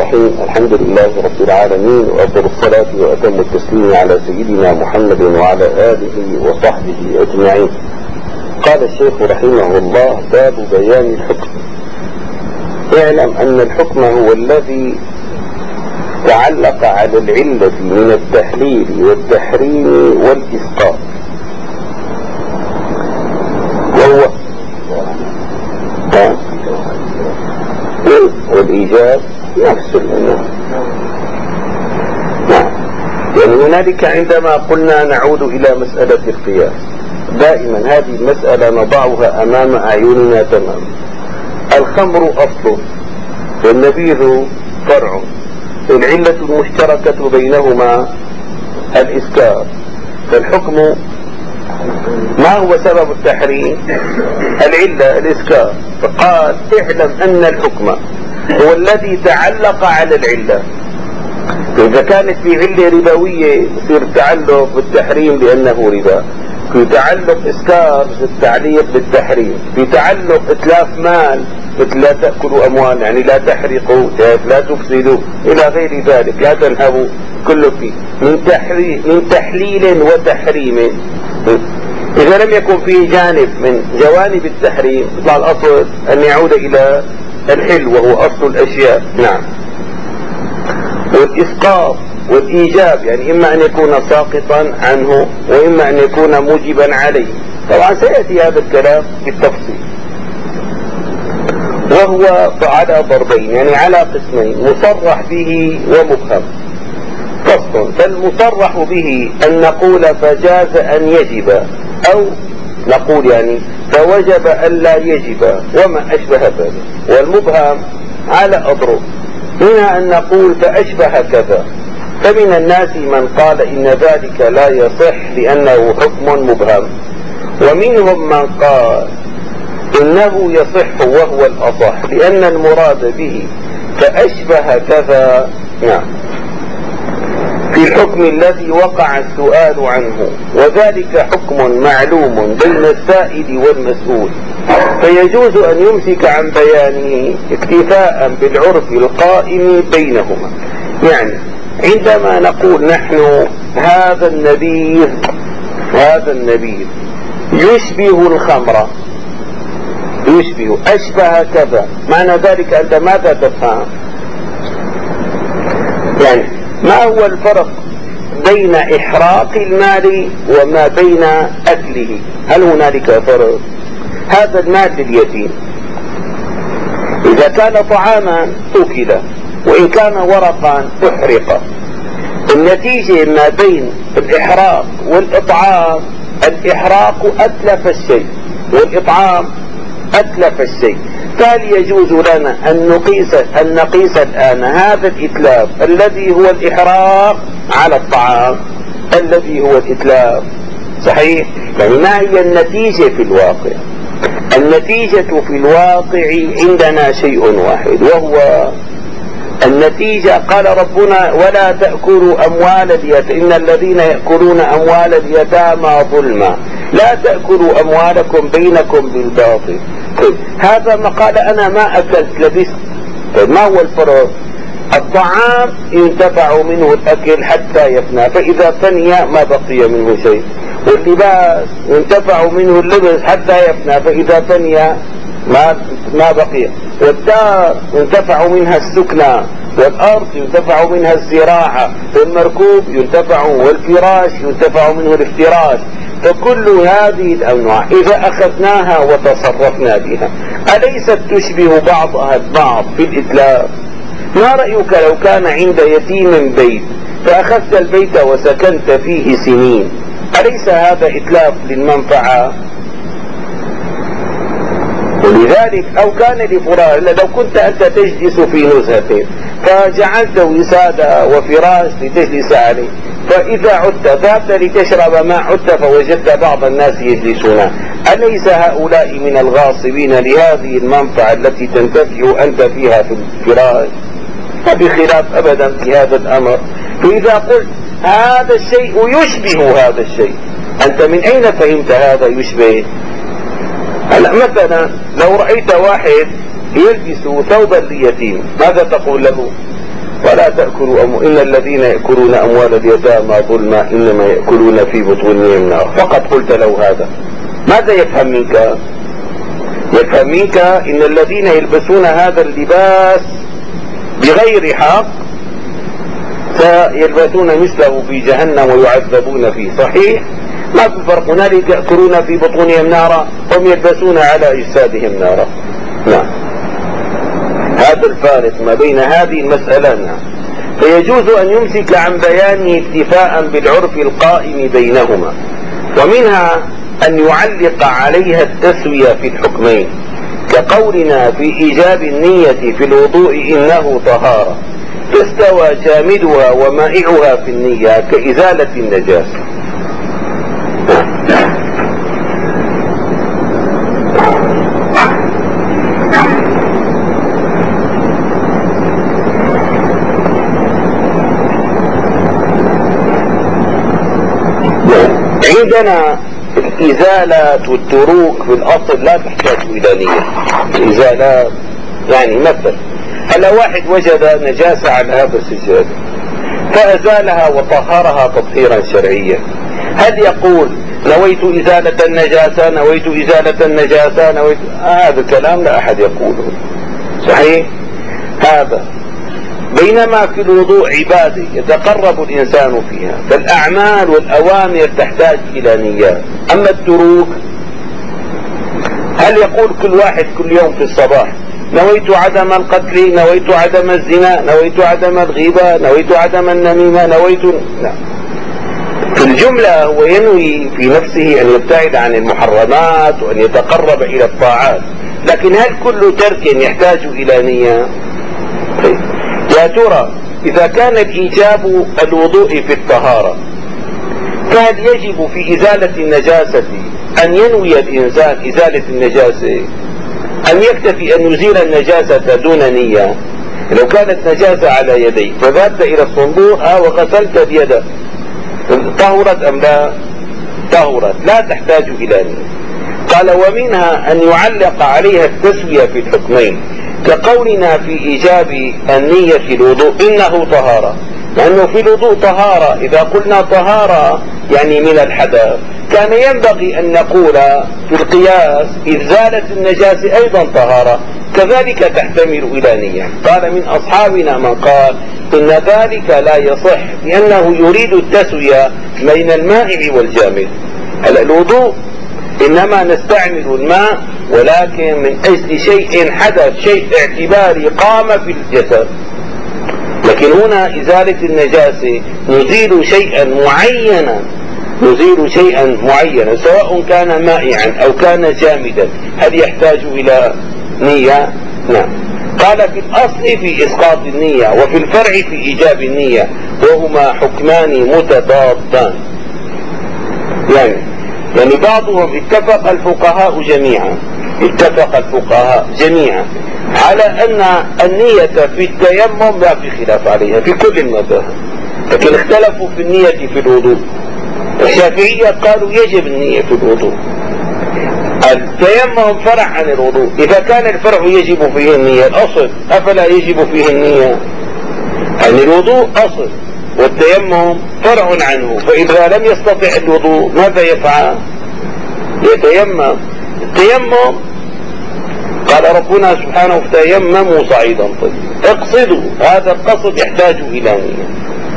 الرحيم. الحمد لله رب العالمين، وأفضل الصلاة وأتم التسليم على سيدنا محمد وعلى آله وصحبه أجمعين. قال الشيخ رحمه الله: باب بيان الحكم. اعلم أن الحكم هو الذي تعلق على العلة من التحليل والتحريم والإسقاط، وهو والإيجاب نفس الأمر. يعني هنالك عندما قلنا نعود إلى مسألة القياس، دائما هذه المسألة نضعها أمام أعيننا تماما. الخمر أصل والنبيذ فرع، العلة المشتركة بينهما الإسكار، فالحكم ما هو سبب التحريم؟ العلة الإسكار. فقال: اعلم أن الحكم هو الذي تعلق على العلة. إذا كانت في علة ربوية يصير تعلق بالتحريم لأنه ربا، في تعلق إسكار التعليق بالتحريم، في تعلق إتلاف مال مثل لا تأكلوا أموال، يعني لا تحرقوا، لا تفسدوا إلى غير ذلك، لا تنهبوا، كله فيه من تحليل وتحريم. إذا لم يكن فيه جانب من جوانب التحريم يطلع الأصل أن يعود إلى الحل وهو أصل الأشياء. نعم. والإسقاط والإيجاب يعني إما أن يكون ساقطا عنه وإما أن يكون موجبا عليه. طبعا سيأتي هذا الكلام بالتفصيل. وهو على ضربين، يعني على قسمين: مصرح به ومبهم. فصل: فالمصرح به أن نقول فجاز أن يجب، أو نقول يعني فوجب أن لا يجب وما أشبه ذلك. والمبهم على أضرب، منها أن نقول فأشبه كذا. فمن الناس من قال إن ذلك لا يصح لأنه حكم مبهم، ومنهم من قال إنه يصح وهو الأصح لأن المراد به فأشبه كذا. نعم. في الحكم الذي وقع السؤال عنه، وذلك حكم معلوم بين السائل والمسؤول، فيجوز أن يمسك عن بيانه اكتفاء بالعرف القائم بينهما. يعني عندما نقول نحن هذا النبيذ يشبه الخمر، يشبه أشبه كذا، معنى ذلك أنت ماذا تفهم؟ يعني ما هو الفرق بين إحراق المال وما بين أكله؟ هل هنالك فرق؟ هذا المال لليتيم، إذا كان طعاما أكل، وإن كان ورقا أحرق. النتيجة ما بين الإحراق والإطعام: الإحراق أتلف الشيء والإطعام أتلف الشيء. فهل يجوز لنا أن نقيس الآن هذا الإتلاف الذي هو الإحراق على الطعام الذي هو الإتلاف؟ صحيح؟ يعني ما هي النتيجة في الواقع؟ النتيجة في الواقع عندنا شيء واحد، وهو النتيجة قال ربنا: ولا تأكلوا أموال اليتامى، إن الذين يأكلون أموال اليتامى ظلما لا تأكلوا أموالكم بينكم بالباطل. هذا ما قال أنا ما أكلت لبست. ما هو الفرق؟ الطعام ينتفع منه الأكل حتى يفنى، فإذا فني ما بقي منه شيء. واللباس ينتفع منه اللبس حتى يفنى، فإذا فني ما بقي. والدار ينتفع منها السكنى، والأرض ينتفع منها الزراعة، والمركوب ينتفع، والفراش ينتفع منه الافتراش. فكل هذه الأنواع إذا أخذناها وتصرفنا بها أليست تشبه بعضها البعض في الإتلاف؟ ما رأيك لو كان عند يتيم بيت فأخذت البيت وسكنت فيه سنين، أليس هذا إتلاف للمنفعة؟ ولذلك أو كان لفراش، لو كنت أنت تجلس في نزهة فجعلت وسادة وفراش لتجلس عليه، فإذا عدت ذهبت لتشرب ما عدت فوجدت بعض الناس يجلسون، أليس هؤلاء من الغاصبين لهذه المنفعة التي تنتفع أنت فيها في الفراش؟ فبخلاف أبدا في هذا الأمر. فإذا قلت هذا الشيء يشبه هذا الشيء، أنت من أين فهمت هذا يشبه؟ هلا مثلا لو رأيت واحد يلبس ثوبا ليتيم، ماذا تقول له؟ ولا تأكلوا إن الذين يأكلون أموال اليتامى ظلما إنما يأكلون في بطونهم النار. فقط قلت له هذا، ماذا يفهم منك؟ يفهم منك إن الذين يلبسون هذا اللباس بغير حق سيلبسون مثله في جهنم ويعذبون فيه. صحيح، ما في فرق، هنالك يأكلون في بطونهم نارا هم يلبسون على أجسادهم نارا. نعم، هذا الفارق ما بين هذه المسألة. نعم، فيجوز أن يمسك عن بيانه اكتفاء بالعرف القائم بينهما، ومنها أن يعلق عليها التسوية في الحكمين، كقولنا في إيجاب النية في الوضوء إنه طهارة، فاستوى جامدها ومائعها في النية كإزالة النجاسة. عندنا الإزالات والتروك في الأصل لا تحتاج إلى نية. الإزالات يعني مثل هلا واحد وجد نجاسة على هذا السجاد فأزالها وطهرها تطهيرا شرعيا، هل يقول نويت إزالة النجاسة، نويت إزالة النجاسة، نويت؟ هذا الكلام لا أحد يقوله. صحيح هذا. بينما في الوضوء عبادة يتقرب الإنسان فيها، فالأعمال والأوامر تحتاج إلى نيات. أما التروك هل يقول كل واحد كل يوم في الصباح نويت عدم القتل، نويت عدم الزنا، نويت عدم الغيبة، نويت عدم النميمة، نويت؟ لا، في الجملة هو ينوي في نفسه أن يبتعد عن المحرمات وأن يتقرب إلى الطاعات، لكن هل كل ترك يحتاج إلى نية؟ يا ترى إذا كان الإيجاب الوضوء في الطهارة، فهل يجب في إزالة النجاسة أن ينوي الإنسان إزالة النجاسة، أم يكتفي أن يزيل النجاسة دون نية؟ لو كانت نجاسة على يديك فذهبت إلى الصندوق وغسلت بيدك، طهرت أم لا؟ طهرت، لا تحتاج إلى نية. قال ومنها أن يعلق عليها التسوية في الحكمين، كقولنا في إيجاب النية في الوضوء إنه طهارة، لأنه في الوضوء طهارة. إذا قلنا طهارة يعني من الحدث، كان ينبغي أن نقول في القياس إزالة النجاسة أيضا طهارة، كذلك تحتمل إلى نية. قال من أصحابنا من قال إن ذلك لا يصح، لأنه يريد التسوية بين المائع والجامد. الوضوء إنما نستعمل الماء ولكن من أجل شيء حدث، شيء اعتباري قام في الجسد، لكن هنا إزالة النجاسة نزيل شيئا معينا، نزيل شيئا معينا سواء كان مائعا أو كان جامدا. هل يحتاج إلى نية؟ نعم. قال في الأصل في إسقاط النية، وفي الفرع في إيجاب النية، وهما حكمان متضادان. يعني بعضهم اتفق الفقهاء جميعا على أن النية في التيمم لا في خلاف عليها في كل المذاهب، لكن اختلفوا في النية في الوضوء. الشافعية قالوا يجب النية في الوضوء. التيمم فرع عن الوضوء، إذا كان الفرع يجب فيه النية، الأصل أفلا يجب فيه النية؟ يعني الوضوء أصل والتيمم فرع عنه، فإذا لم يستطع الوضوء ماذا يفعل؟ يتيمم. التيمم قال ربنا سبحانه فتيمموا صعيدا طيبا، اقصدوا، هذا القصد يحتاج إلى نية.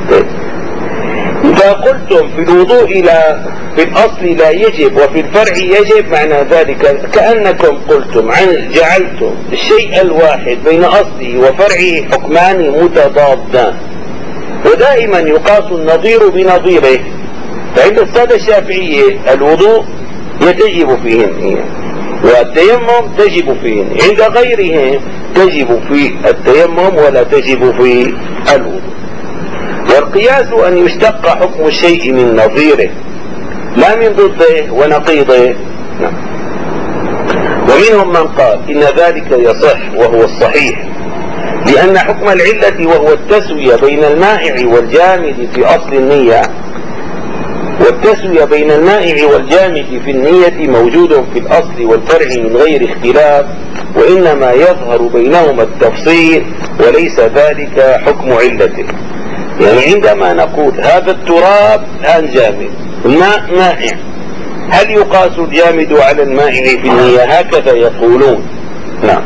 إذا قلتم في الوضوء في الأصل لا يجب وفي الفرع يجب، معنى ذلك كأنكم قلتم جعلتم الشيء الواحد بين أصله وفرعه حكمان متضادان، ودائما يقاس النظير بنظيره. فعند السادة الشافعية الوضوء يتجب فيه النية والتيمم تجب فيه، عند غيرهم تجب في التيمم ولا تجب في الوضوء. والقياس أن يشتق حكم الشيء من نظيره لا من ضده ونقيضه. نعم. ومنهم من قال إن ذلك يصح وهو الصحيح، لأن حكم العلة وهو التسوية بين المائع والجامد في أصل النية، والتسوية بين المائع والجامد في النية موجود في الأصل والفرع من غير اختلاف، وإنما يظهر بينهما التفصيل وليس ذلك حكم علته. يعني عندما نقول هذا التراب الآن جامد، الماء مائع، هل يقاس الجامد على المائع في المياه؟ هكذا يقولون. نعم.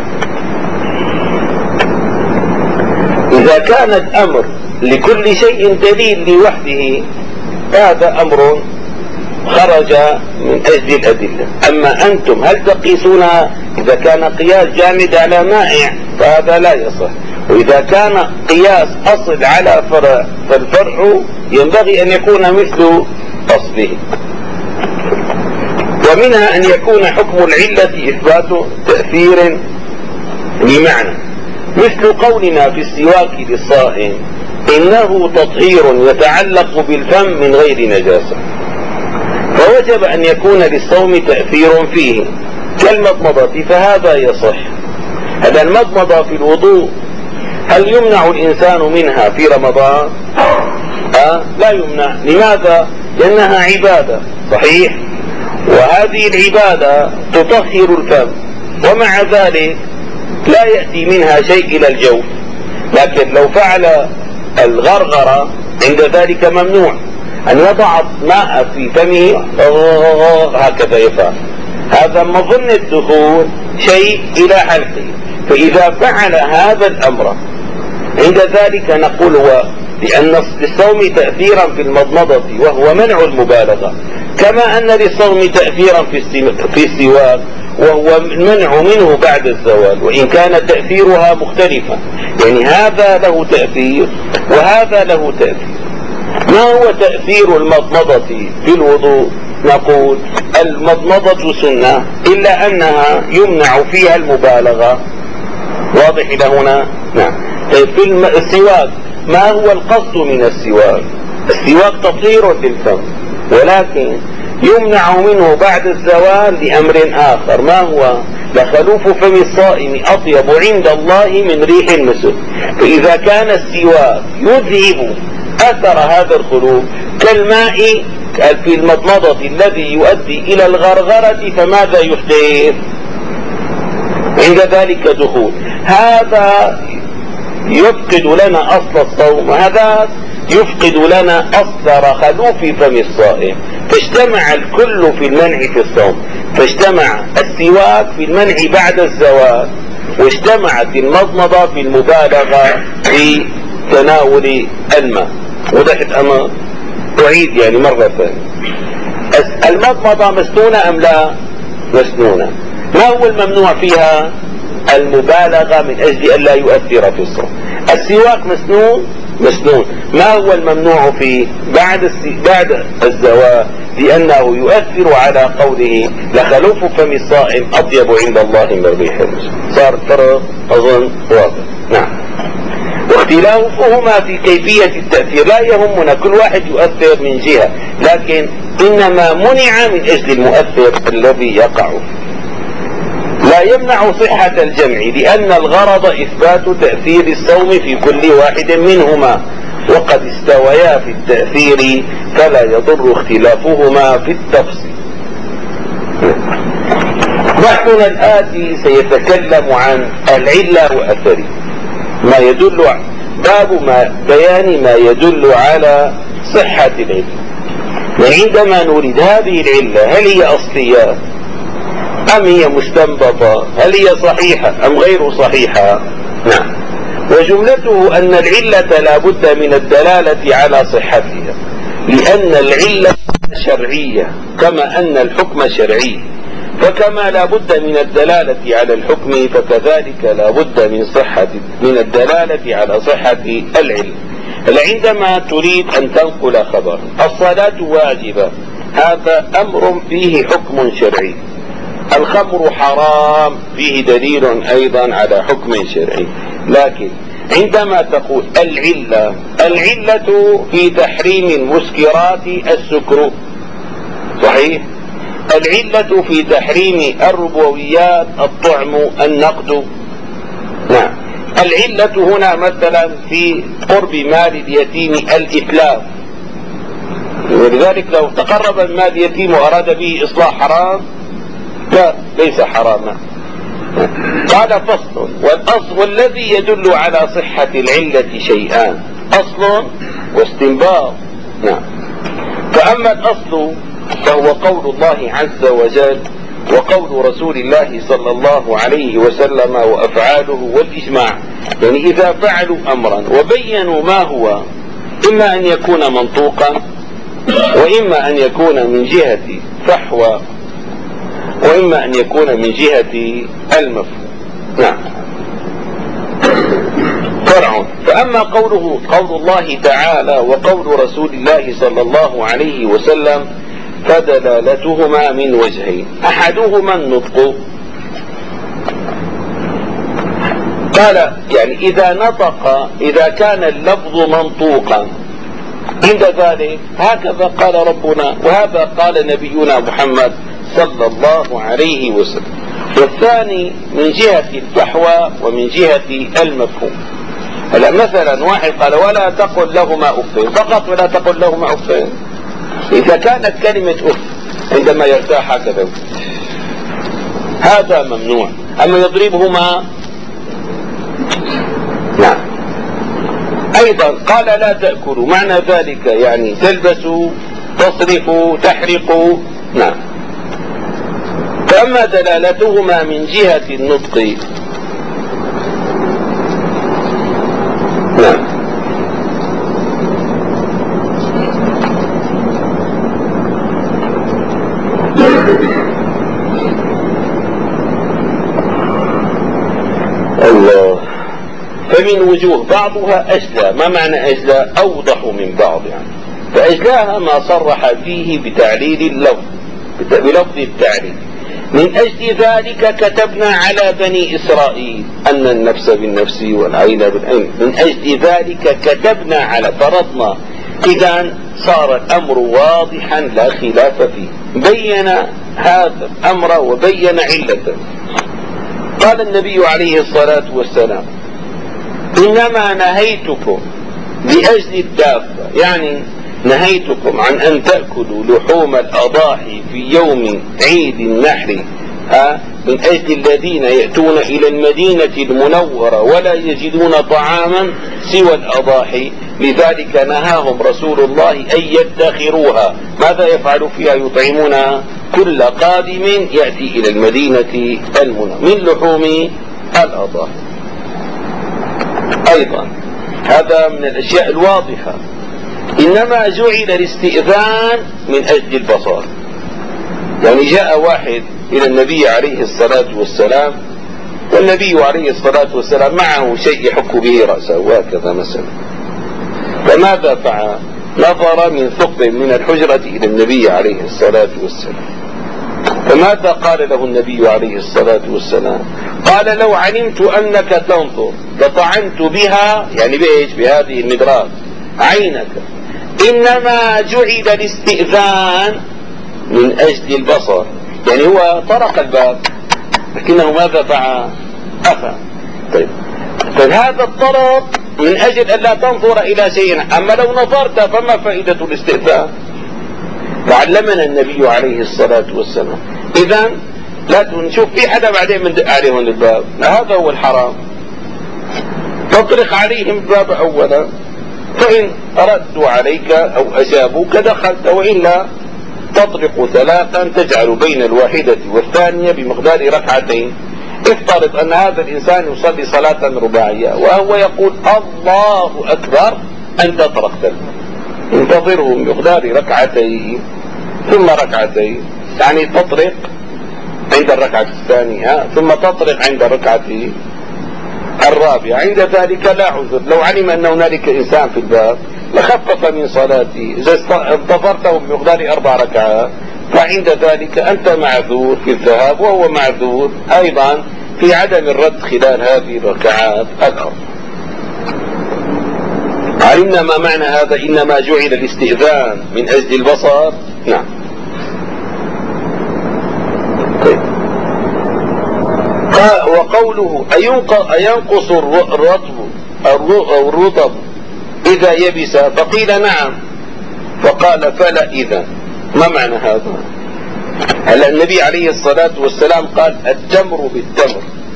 إذا كان الأمر لكل شيء دليل لوحده هذا أمر خرج من أجل الأدلة. أما أنتم هل تقيسون إذا كان قياس جامد على مائع فهذا لا يصح، وإذا كان قياس أصل على فرع فالفرع ينبغي أن يكون مثل أصله. ومنها أن يكون حكم العلة إثبات تأثير بمعنى، مثل قولنا في السواك للصائم إنه تطهير يتعلق بالفم من غير نجاسة، فوجب أن يكون للصوم تأثير فيه كالمضمضة، فهذا يصح. هذا المضمضة في الوضوء هل يمنع الإنسان منها في رمضان؟ لا يمنع. لماذا؟ لأنها عبادة، صحيح، وهذه العبادة تطهر الفم، ومع ذلك لا يأتي منها شيء إلى الجوف. لكن لو فعل الغرغرة عند ذلك ممنوع أن يضع ماء في فمه هكذا يفعل، هذا مظن الدخول شيء إلى حلقه. فإذا فعل هذا الأمر عند ذلك نقول هو لأن للصوم تأثيرا في المضمضة وهو منع المبالغة، كما أن للصوم تأثيرا في السواك وهو المنع منه بعد الزوال، وإن كان تأثيرها مختلفا. يعني هذا له تأثير وهذا له تأثير. ما هو تأثير المضمضة في الوضوء؟ نقول المضمضة سنة إلا أنها يمنع فيها المبالغة. واضح إلى هنا؟ نعم. في السواك ما هو القصد من السواك؟ السواك تطهير للفم، ولكن يمنع منه بعد الزوال لأمر آخر. ما هو؟ لخلوف فم الصائم أطيب عند الله من ريح المسك. فإذا كان السواك يذهب أثر هذا الخلوف كالماء في المضمضة الذي يؤدي إلى الغرغرة، فماذا يحدث عند ذلك؟ دخول. هذا يفقد لنا أصل الصوم، هذا يفقد لنا أثر خلوف فم الصائم، فاجتمع الكل في المنع في الصوم. فاجتمع السواك في المنع بعد الزوال، واجتمعت المضمضة في المبالغة في تناول الماء. وضحت أمر؟ أعيد يعني مرة ثانية. المضمضة مسنونة أم لا؟ مسنونة. ما هو الممنوع فيها؟ المبالغة من أجل أن لا يؤثر في الصوم. السواك مسنون. ما هو الممنوع فيه؟ بعد الزوال، لأنه يؤثر على قوله لخلوف فم الصائم أطيب عند الله من ريح المسك. صار الفرق أظن واضح. نعم. واختلافهما في كيفية التأثير لا يهمنا، كل واحد يؤثر من جهة، لكن إنما منع من أجل المؤثر الذي يقع. لا يمنع صحة الجمع، لأن الغرض إثبات تأثير الصوم في كل واحد منهما، وقد استويا في التأثير فلا يضر اختلافهما في التفصيل. بحثنا الآتي سيتكلم عن العلة وأثره، ما يدل باب بيان ما يدل على صحة العلة. وعندما نريد هذه العلة هل هي أصلية أم هي مستنبطة؟ هل هي صحيحة أم غير صحيحة؟ نعم. وجملته أن العلة لا بد من الدلالة على صحتها، لأن العلة شرعية كما أن الحكم شرعي، فكما لا بد من الدلالة على الحكم فكذلك لا بد من الدلالة على صحة العلة. عندما تريد أن تنقل خبر الصلاة واجبة، هذا أمر فيه حكم شرعي. الخمر حرام، فيه دليل أيضا على حكم شرعي. لكن عندما تقول العلة في تحريم المسكرات السكر، صحيح، العلة في تحريم الربويات الطعم النقد. نعم. العلة هنا مثلا في قرب مال اليتيم الإتلاف، ولذلك لو تقرب المال اليتيم وأراد به إصلاح حرام، لا، ليس حراما. قال فصل. والأصل والذي يدل على صحة العلة شيئان: أصل واستنباط. نعم. فأما الأصل فهو قول الله عز وجل وقول رسول الله صلى الله عليه وسلم وأفعاله والإجماع. يعني إذا فعلوا أمرا وبينوا ما هو، إما أن يكون منطوقا، وإما أن يكون من جهة فحوى، وإما أن يكون من جهة المفهوم. نعم. فرع. فأما قول الله تعالى وقول رسول الله صلى الله عليه وسلم فدلالتهما من وجهين: أحدهما النطق. قال يعني إذا كان اللفظ منطوقا عند ذلك هكذا قال ربنا وهذا قال نبينا محمد صلى الله عليه وسلم. والثاني من جهة الفحوى ومن جهة المفهوم. هلا مثلا واحد قال ولا تقل لهما أف فقط، ولا تقل لهما أف. إذا كانت كلمة أف عندما يرتاح هكذا هذا ممنوع. أما يضربهما، نعم. أيضا قال لا تأكلوا، معنى ذلك يعني تلبسوا، تصرفوا، تحرقوا. نعم. فأما دلالتهما من جهة النطق، نعم، الله، فمن وجوه بعضها أجلى. ما معنى أجلى؟ أوضح من بعض يعني. فأجلاها ما صرح فيه بتعليل اللفظ، بلفظ التعليل: من أجل ذلك كتبنا على بني إسرائيل أن النفس بالنفس والعين بالعين. من أجل ذلك كتبنا على، فرضنا. إذا صار الأمر واضحا لا خلاف فيه، بين هذا الأمر وبين علته. قال النبي عليه الصلاة والسلام: إنما نهيتكم لأجل الدابة، يعني نهيتكم عن أن تأكلوا لحوم الأضاحي في يوم عيد النحر من أجل الذين يأتون إلى المدينة المنورة ولا يجدون طعاما سوى الأضاحي، لذلك نهاهم رسول الله أن يدخروها. ماذا يفعل فيها؟ يطعمون كل قادم يأتي إلى المدينة المنورة من لحوم الأضاحي. أيضا هذا من الأشياء الواضحة. إنما جعل الاستئذان من أجل البصر. يعني جاء واحد إلى النبي عليه الصلاة والسلام، والنبي عليه الصلاة والسلام معه شيء يحك به رأسه وهكذا مثلا، فماذا فعل؟ نظر من ثقب من الحجرة إلى النبي عليه الصلاة والسلام. فماذا قال له النبي عليه الصلاة والسلام؟ قال: لو علمت أنك تنظر لطعنت بها، يعني بإيش؟ بهذه المدراس، عينك. إنما جعل الاستئذان من أجل البصر. يعني هو طرق الباب لكنه ماذا فعل؟ أفهم. طيب، فهذا الطرق من أجل أن لا تنظر إلى شيء. أما لو نظرت فما فائدة الاستئذان؟ تعلمنا النبي عليه الصلاة والسلام. إذا لا نشوف في حدا بعدين بندق عليهم الباب، هذا هو الحرام. تطرق عليهم الباب أولا، فإن ردوا عليك أو أجابوك دخلت، وإلا تطرق ثلاثا تجعل بين الواحدة والثانية بمقدار ركعتين. افترض أن هذا الإنسان يصلي صلاة رباعية وهو يقول الله أكبر، أنت طرقت، انتظره بمقدار ركعتين ثم ركعتين، يعني تطرق عند الركعة الثانية ثم تطرق عند الركعة الرابعة. عند ذلك لا عذر. لو علم أن هنالك إنسان في الباب لخفف من صلاته. إذا انتظرته بمقدار 4 ركعات فعند ذلك أنت معذور في الذهاب وهو معذور أيضا في عدم الرد خلال هذه الركعات الأربع. علمنا ما معنى هذا: إنما جعل الاستئذان من أجل البصر. نعم. طيب. وقوله أينقص الرطب إذا يبس؟ فقيل نعم، فقال فلا إذا. ما معنى هذا؟ هلا النبي عليه الصلاة والسلام قال: التمر بالتمر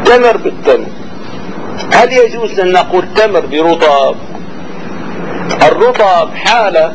تمر بالتمر. هل يجوز أن نقول تمر برطب؟ الرطب حالة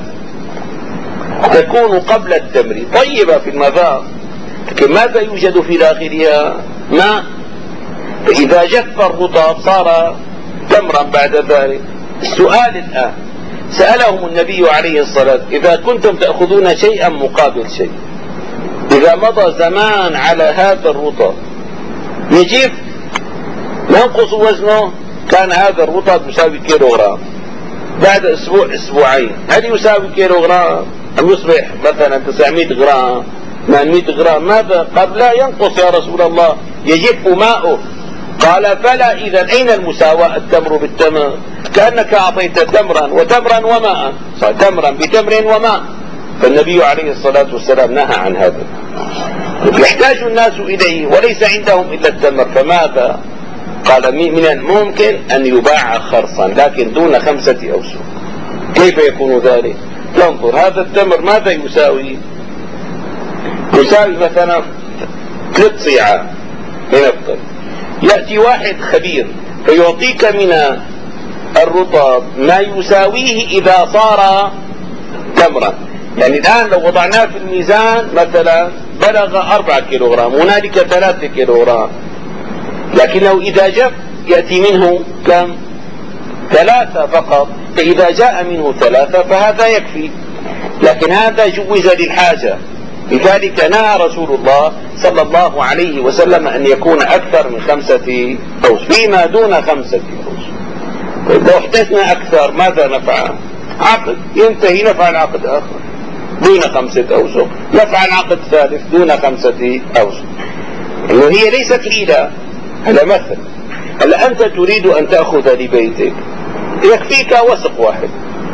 تكون قبل التمر طيبة في المذاق، لكن ماذا يوجد في داخلها؟ ماء. فإذا جف الرطب صار تمرا بعد ذلك. السؤال الآن سألهم النبي عليه الصلاة والسلام: إذا كنتم تأخذون شيئا مقابل شيء، إذا مضى زمان على هذا الرطب يجف ينقص وزنه، كان هذا الرطب يساوي كيلوغرام، بعد أسبوع أسبوعين هل يساوي كيلوغرام أم يصبح مثلا 900 غرام 800 غرام؟ ماذا؟ قال لا، ينقص يا رسول الله، يجف ماؤه. قال فلا، إذا أين المساواة؟ التمر بالتمر، كأنك أعطيت تمرا وتمرا وماء، صار تمرا بتمر وماء. فالنبي عليه الصلاة والسلام نهى عن هذا. يحتاج الناس إليه وليس عندهم إلا التمر، فماذا؟ قال من الممكن أن يباع خرصا لكن دون 5 أوسق. كيف يكون ذلك؟ تنظر هذا التمر ماذا يساوي؟ يساوي مثلا 3 صيعات لنفترض. يأتي واحد خبير فيعطيك من الرطب ما يساويه إذا صار تمرا. يعني الآن لو وضعناه في الميزان مثلا بلغ 4 كيلوغرام، هنالك 3 كيلوغرام، لكنه إذا جف يأتي منه كم؟ 3 فقط. فإذا جاء منه 3 فهذا يكفي، لكن هذا جوز للحاجة. لذلك نهى رسول الله صلى الله عليه وسلم أن يكون أكثر من 5 أوسق، فيما دون 5 أوسق. لو احتجنا أكثر ماذا نفعل؟ عقد ينتهي، نفعل عقد آخر دون 5 أوسق، نفعل عقد ثالث دون 5 أوسق. إنه هي ليست حيلة. هذا مثل. هلا أنت تريد أن تأخذ لبيتك، يكفيك وسق واحد.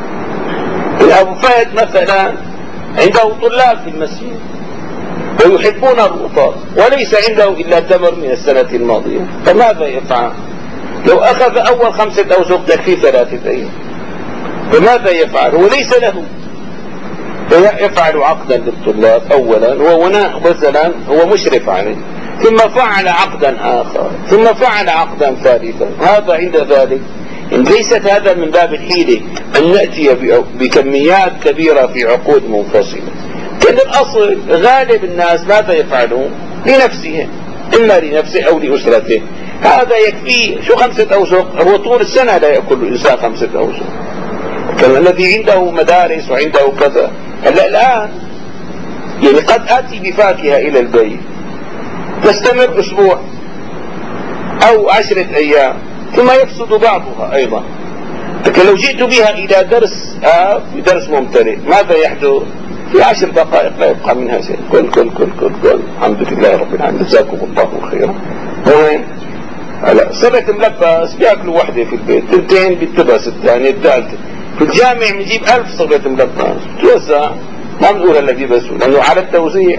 أبو فهد مثلا عنده طلاب في المسجد ويحبون الرطب وليس عنده إلا تمر من السنة الماضية، فماذا يفعل؟ لو أخذ أول 5 أوسق تكفي 3 أيام، فماذا يفعل؟ هو ليس له، فيفعل عقدا للطلاب أولا، وهنا مثلا هو مشرف عليه، ثم فعل عقدا آخر، ثم فعل عقدا ثالثا. هذا عند ذلك إن ليست هذا من باب الحيلة أن نأتي بكميات كبيرة في عقود منفصلة. كان الأصل غالب الناس ماذا يفعلون؟ لنفسهم، إما لنفسه أو لأسرته. هذا يكفي. شو 5 أوسق؟ هو طول السنة لا يأكل الإنسان 5 أوسق، كما الذي عنده مدارس وعنده كذا. هلا الآن يعني قد آتي بفاكهة إلى البيت تستمر أسبوع أو 10 أيام ثم يفسد بعضها أيضا. لكن لو جئت بها إلى درس ممتلئ ماذا يحدث؟ في 10 دقائق لا يبقى منها شيء. كل كل كل كل كل الحمد لله رب العالمين، جزاكم الله خيرا. وين؟ هلا سنة ملبس بياكلوا وحدة في البيت، 2 بالتبس، الثانية الثالثة. في الجامع بنجيب 1000 صغيرة ملبس توزع، ما بنقول هلا بيبسوا لأنه على التوزيع.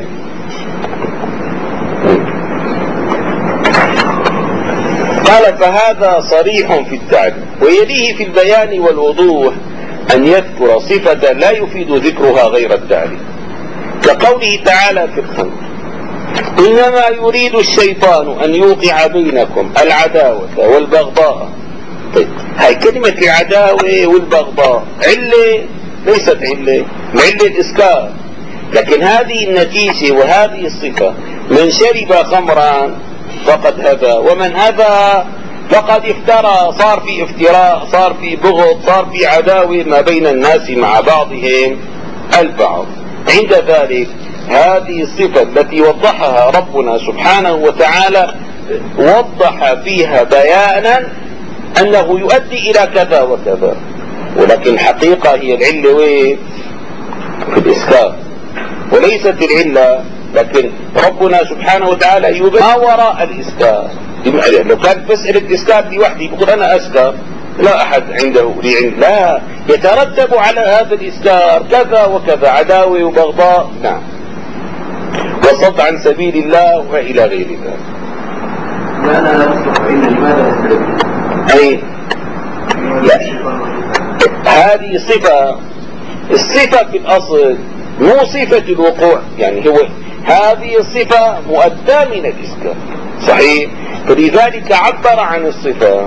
قال فهذا صريح في التعليم، ويليه في البيان والوضوح أن يذكر صفة لا يفيد ذكرها غير التعليم، كقوله تعالى في الخمر: إنما يريد الشيطان أن يوقع بينكم العداوة والبغضاء. طيب هاي كلمة العداوة والبغضاء علة؟ ليست علة، علة الإسكار، لكن هذه النتيجة وهذه الصفة: من شرب خمرا فقد هذا، ومن هذا فقد افترى. صار في افتراء، صار في بغض، صار في عداوة ما بين الناس مع بعضهم البعض. عند ذلك هذه الصفة التي وضحها ربنا سبحانه وتعالى وضح فيها بيانا أنه يؤدي إلى كذا وكذا، ولكن الحقيقة هي العلة وين؟ في الإسكار، وليست العلة. لكن ربنا سبحانه وتعالى يبين ما وراء الإسكار. لو كانت مسألة إسكار دي وحدي بقول أنا أسكر، لا أحد عنده لي علم، لا، يترتب على هذا الإسكار كذا وكذا، عداوة وبغضاء، نعم، وصد عن سبيل الله وإلى غير ذلك. لا أصلح إلا لماذا نستدل؟ أي لا، هذه صفة. الصفة في الأصل مو صفة الوقوع، يعني هو هذه الصفة مؤداة من الإسكار صحيح، فلذلك عبر عن الصفة.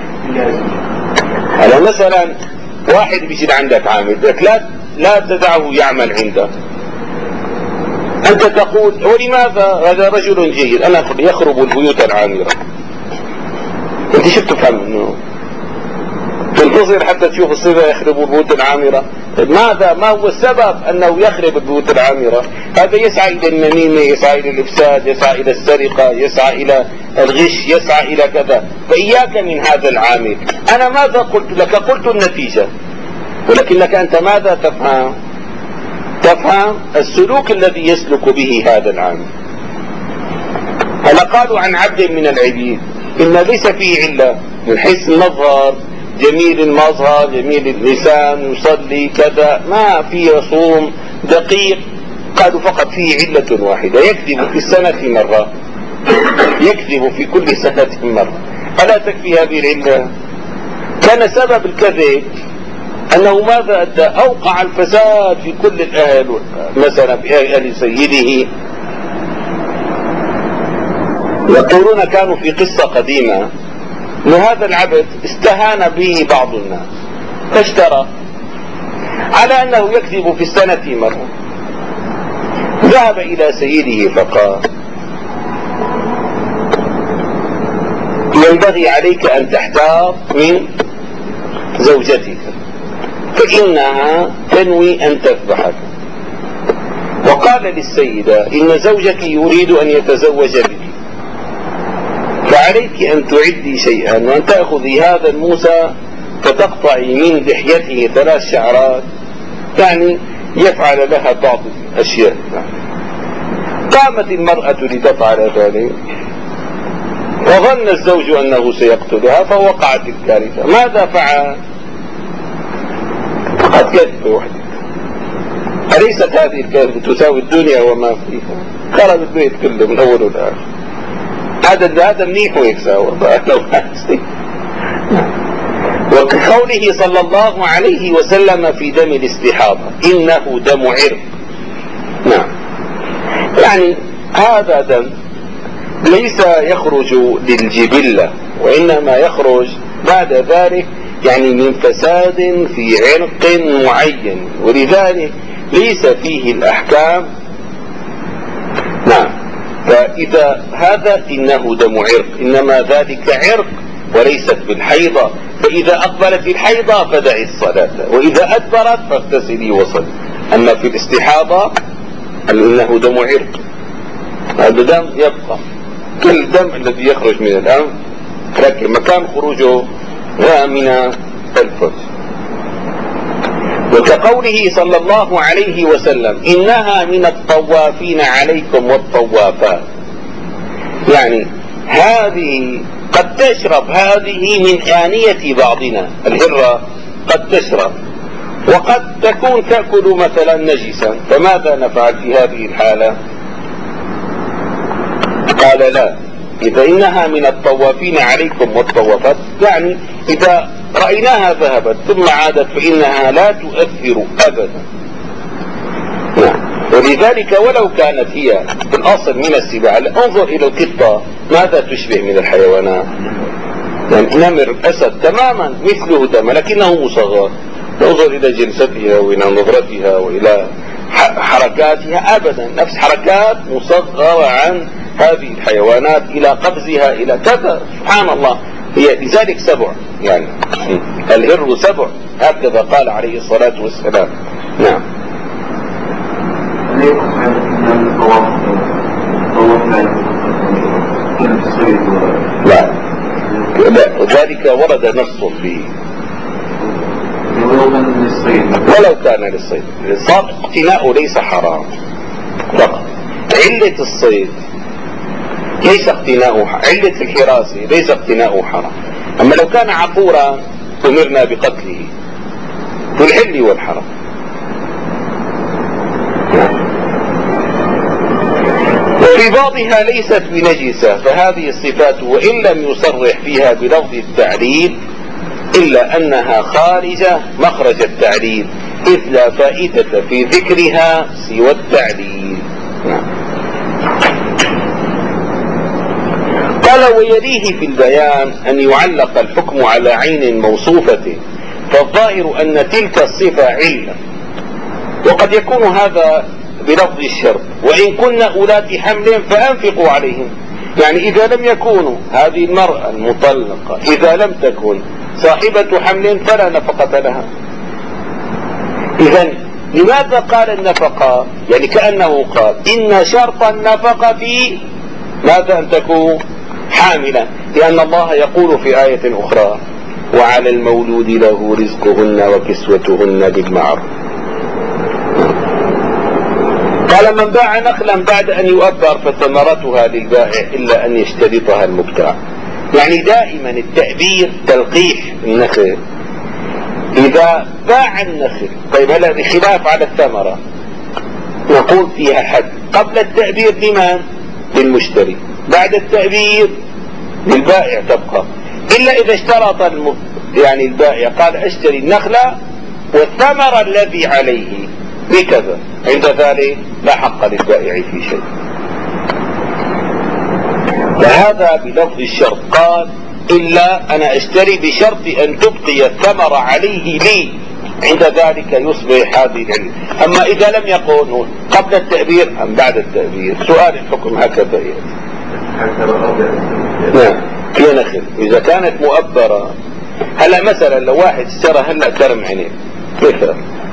أنا مثلا واحد بيجي عندك عامل لك لا تدعه يعمل عندك، أنت تقول ولماذا؟ هذا رجل جيد، أنا يخرب البيوت العامرة. أنت شو بتفهم منه؟ تنتظر حتى تشوف الصفة يخرب البيوت العامرة؟ ماذا؟ ما هو السبب أنه يخرب البيوت العامرة؟ هذا يسعى إلى النميمة، يسعى إلى الإفساد، يسعى إلى السرقة، يسعى إلى الغش، يسعى إلى كذا. فإياك من هذا العامل. أنا ماذا قلت لك؟ قلت النتيجة، ولكنك أنت ماذا تفهم؟ تفهم السلوك الذي يسلك به هذا العامل. هلا قالوا عن عبد من العبيد إن ليس فيه علة من حيث المظهر، جميل المظهر، جميل اللسان، يصلي كذا، ما في يصوم دقيق. قالوا فقط فيه علة واحدة، يكذب في السنة مرة، يكذب في كل سنة مرة. ألا تكفي هذه العلة؟ كان سبب الكذب أنه ماذا أدى؟ أوقع الفساد في كل الأهل، مثلا في أهل سيده. يقولون كانوا في قصة قديمة أن هذا العبد استهان به بعض الناس فاشترى على أنه يكذب في السنة مرة. ذهب إلى سيده فقال ينبغي عليك أن تحتاط من زوجتك فإنها تنوي أن تذبحك. وقال للسيدة إن زوجك يريد أن يتزوج بك، فعليك أن تعدي شيئا وأن تأخذي هذا الموسى فتقطعي من لحيته 3 شعرات، يعني يفعل لها بعض الأشياء. قامت المرأة لتفعل ذلك، وظن الزوج أنه سيقتلها فوقعت الكارثة. ماذا فعل؟ فقد كذب وحده. أليست هذه الكذبة تساوي الدنيا وما فيها؟ خرب البيت كله من أول والآخر. هذا منيح ويكساوى وكقوله صلى الله عليه وسلم في دم الاستحاضة إنه دم عرق. نعم، يعني هذا دم ليس يخرج للجبلة، وإنما يخرج بعد ذلك يعني من فساد في عرق معين، ولذلك ليس فيه الأحكام. نعم، فإذا هذا إنه دم عرق، إنما ذلك عرق وليست بالحيضة. فإذا أقبلت الحيضة فدعي الصلاة، وإذا أدبرت فاغتسلي وصلي. أما في الاستحاضة إنه دم عرق، هذا دم يبقى كل دم الذي يخرج من الأنف، لكن مكان خروجه من الفرج. وكقوله صلى الله عليه وسلم إنها من الطوافين عليكم والطوافات، يعني هذه قد تشرب هذه من آنية بعضنا، الهرة قد تشرب وقد تكون تأكل مثلا نجسا، فماذا نفعل في هذه الحالة؟ قال لا، إذا إنها من الطوافين عليكم والطوافات، يعني إذا رأيناها ذهبت ثم عادت فإنها لا تؤثر أبدا. ولذلك ولو كانت هي في الأصل من السباع، انظر إلى القطة ماذا تشبه من الحيوانات، يعني نمر أسد تماما مثله دم لكنه مصغر. انظر إلى جلستها وإلى نظرتها وإلى حركاتها، أبدا نفس حركات مصغرة عن هذه الحيوانات، إلى قفزها إلى كذا. سبحان الله، هي لذلك سبع، يعني الهر سبع، هكذا قال عليه الصلاة والسلام. نعم. لا، ذلك ورد نص فيه ولو كان للصيد. صار اقتناؤه ليس حرام فقط، علة الصيد ليس اقتناؤه، علة الحراسة ليس اقتناؤه حرام. أما لو كان عقورا أمرنا بقتله في الحل والحرام. وفي بعضها ليست بنجسة، فهذه الصفات وإن لم يصرح فيها بلفظ التعليل إلا أنها خارجة مخرج التعليل، إذ لا فائدة في ذكرها سوى التعليل. قال ويليه في البيان أن يعلق الحكم على عين موصوفة، فالظاهر أن تلك الصفة علة، وقد يكون هذا بلفظ الشرط، وإن كن أولات حمل فأنفقوا عليهم. يعني إذا لم يكونوا هذه المرأة المطلقة إذا لم تكن صاحبة حمل فلا نفقة لها. إذن لماذا قال النفقة؟ يعني كأنه قال إن شرط النفقة ماذا أن تكون حاملا، لأن الله يقول في آية أخرى وعلى المولود له رزقهن وكسوتهن بالمعروف. قال من باع نخلا بعد أن يؤبر فثمرتها للبائع إلا أن يشترطها المبتاع. يعني دائما التأبير تلقيح النخل. إذا باع النخل، طيب هلا بخلاف على الثمرة نقول فيها حد، قبل التأبير لمن؟ للمشتري، بعد التأبير للبائع تبقى، إلا إذا اشترط يعني البائع قال اشتري النخلة والثمر الذي عليه بكذا، عند ذلك لا حق للبائع في شيء. فهذا بلفظ الشرط قال إلا أنا اشتري بشرط أن تبقي الثمر عليه لي، عند ذلك يصبح هذه العلة. أما إذا لم يقل قبل التأبير أم بعد التأبير، سؤال الحكم هكذا يعني. نعم في نخل إذا كانت مؤبرة، هلا مثلا لو واحد اشترى هلا ترم عنب مثلا،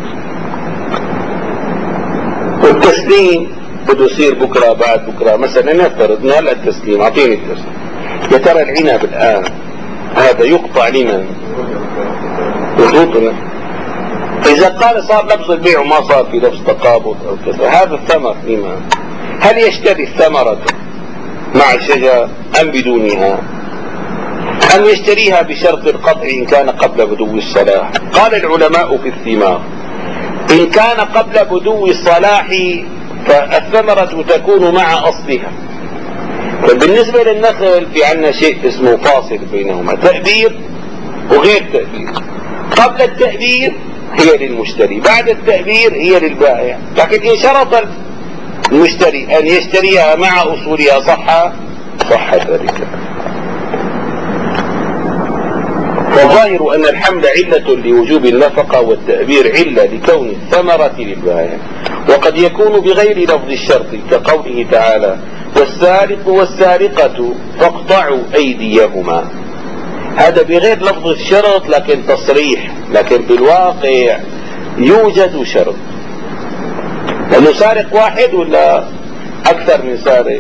والتسليم بده يصير بكره بعد بكره، مثلا نفترض هلا التسليم اعطيني التسليم، يا ترى العنب الان هذا يقطع لمن؟ يخلطنا. اذا قال صار لفظ البيع وما صار في لفظ تقابض او كذا، هذا الثمر لمن؟ هل يشتري الثمرة مع الشجر ام بدونها؟ ام يشتريها بشرط القطع ان كان قبل بدو الصلاح؟ قال العلماء في الثمار إن كان قبل بدو الصلاح فالثمرة تكون مع أصلها. فبالنسبة للنخل في عنا شيء اسمه فاصل بينهما، تأبير وغير تأبير. قبل التأبير هي للمشتري، بعد التأبير هي للبائع. لكن إن شرط المشتري أن يشتريها مع أصولها صح ذلك. فالظاهر أن الحمل علة لوجوب النفقة، والتأبير علة لكون الثمرة للبائع، وقد يكون بغير لفظ الشرط كقوله تعالى والسارق والسارقة فاقطعوا أيديهما. هذا بغير لفظ الشرط لكن تصريح، لكن بالواقع يوجد شرط. لأنه سارق واحد ولا أكثر من سارق؟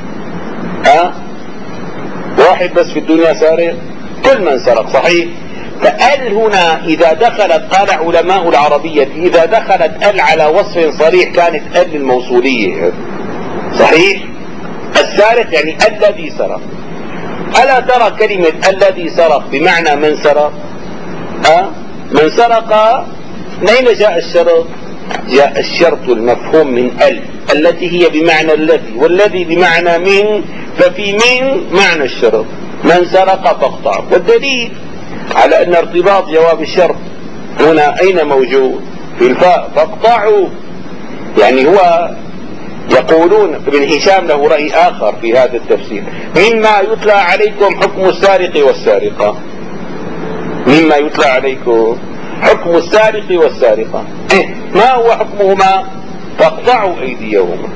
واحد بس في الدنيا سارق؟ كل من سرق صحيح. فال هنا إذا دخلت، قال علماء العربية إذا دخلت ال على وصف صريح كانت ال الموصولية صحيح. السارق يعني الذي سرق. ألا ترى كلمة الذي سرق بمعنى من سرق؟ من سرق. من جاء الشرط؟ جاء الشرط المفهوم من التي هي بمعنى الذي، والذي بمعنى من، ففي من معنى الشرط. من سرق فاقطعه. والدليل على أن ارتباط جواب الشرط هنا أين موجود؟ في الفاء فاقطعوا. يعني هو يقولون ابن هشام له رأي آخر في هذا التفسير، مما يتلى عليكم حكم السارق والسارقة. مما يتلى عليكم حكم السارق والسارقة، ما هو حكمهما؟ فاقطعوا أيديهما.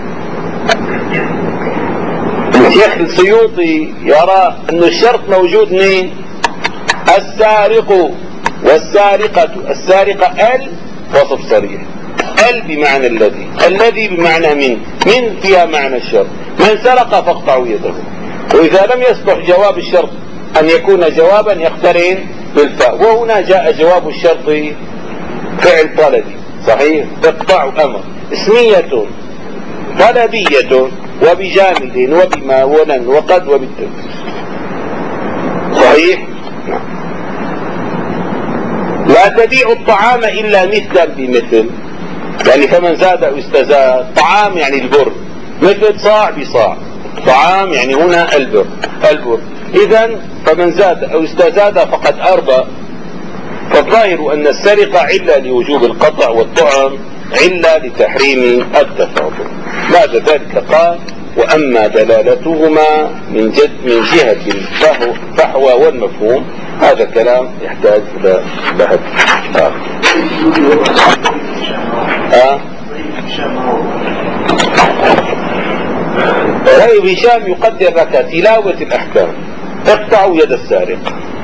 الشيخ السيوطي يرى أن الشرط موجود من السارق والسارقة. السارقة وصف صريح، بمعنى الذي بمعنى من فيها معنى الشرط. من سرق فاقطعوا يده. وإذا لم يصلح جواب الشرط أن يكون جوابا يقترن بالفاء، وهنا جاء جواب الشرط فعل طلبي صحيح. اقطعوا أمر اسمية طلبية وبجامد وبما ولن وقد وبالتنفيذ صحيح. لا تبيع الطعام إلا مثلا بمثل. يعني فمن زاد أو استزاد. طعام يعني البر، مثل صاع بصاع. طعام يعني هنا البر. إذن فمن زاد أو استزاد فقد أربى. فالظاهر أن السرقة علة لوجوب القطع، والطعم علة لتحريم التفاضل. بعد ذلك قال وأما دلالتهما من جهة الفحوى والمفهوم، هذا كلام يحتاج إلى بحث آخر. رأي هشام يقدر لك تلاوة الأحكام: اقطعوا يد السارق.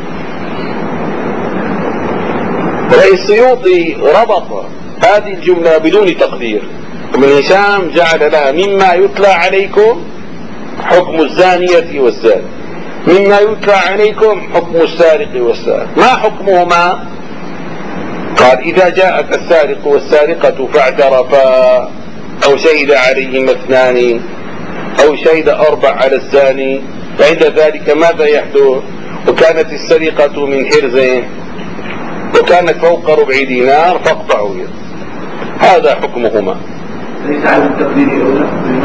رأي السيوطي ربط هذه الجملة بدون تقدير، ابن هشام جعل لها: مما يتلى عليكم حكم الزانية والزاني، مما يتلى عليكم حكم السارق والسارق. ما حكمهما؟ قال: إذا جاءك السارق والسارقة فاعترفا أو شهد عليهما اثنان أو شهد 4 على الزاني، فعند ذلك ماذا يحدث؟ وكانت السرقة من حرزه وكانت فوق 4 دينار فاقطعوا يده. هذا حكمهما. ليس على التقدير أولى.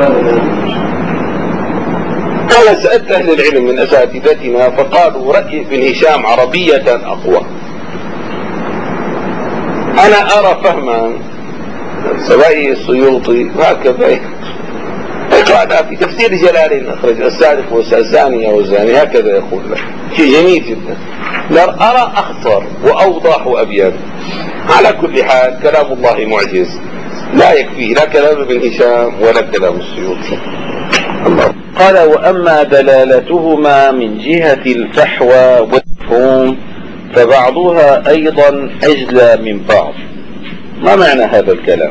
أنا سألت أهل العلم من أساتذتنا فقالوا: رأي ابن هشام عربية أقوى. أنا أرى فهما سواء السيوطي وهكذا قال في تفسير جلالين أخرج: السارق والزانية والزاني، هكذا يقول له، شيء جميل جدا. أرى أخطر وأوضح وأبين. على كل حال كلام الله معجز، لا يكفيه لا كلام ابن هشام ولا كلام السيوطي. قال: وأما دلالتهما من جهة الفحوى والمفهوم فبعضها أيضا أجلى من بعض. ما معنى هذا الكلام؟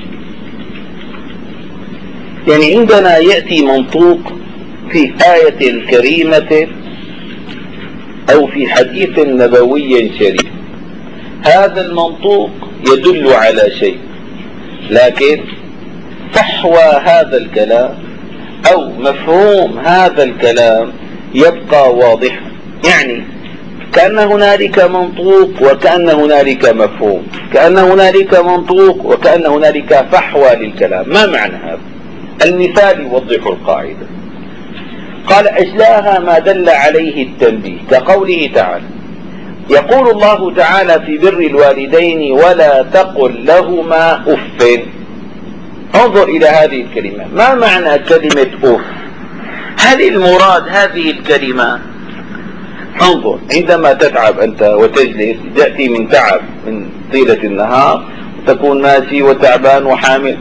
يعني عندنا يأتي منطوق في آية كريمة أو في حديث نبوي شريف، هذا المنطوق يدل على شيء، لكن فحوى هذا الكلام أو مفهوم هذا الكلام يبقى واضحا. يعني كأن هنالك منطوق وكأن هنالك مفهوم، كأن هنالك منطوق وكأن هنالك فحوى للكلام. ما معنى هذا؟ المثال يوضح القاعدة. قال: أجلاها ما دل عليه التنبيه، كقوله تعالى: يقول الله تعالى في بر الوالدين: ولا تقل لهما أف. انظر إلى هذه الكلمة، ما معنى كلمة أف؟ هل المراد هذه الكلمة؟ انظر، عندما تتعب أنت وتجلس، تأتي من تعب من طيلة النهار وتكون ماشي وتعبان وحامل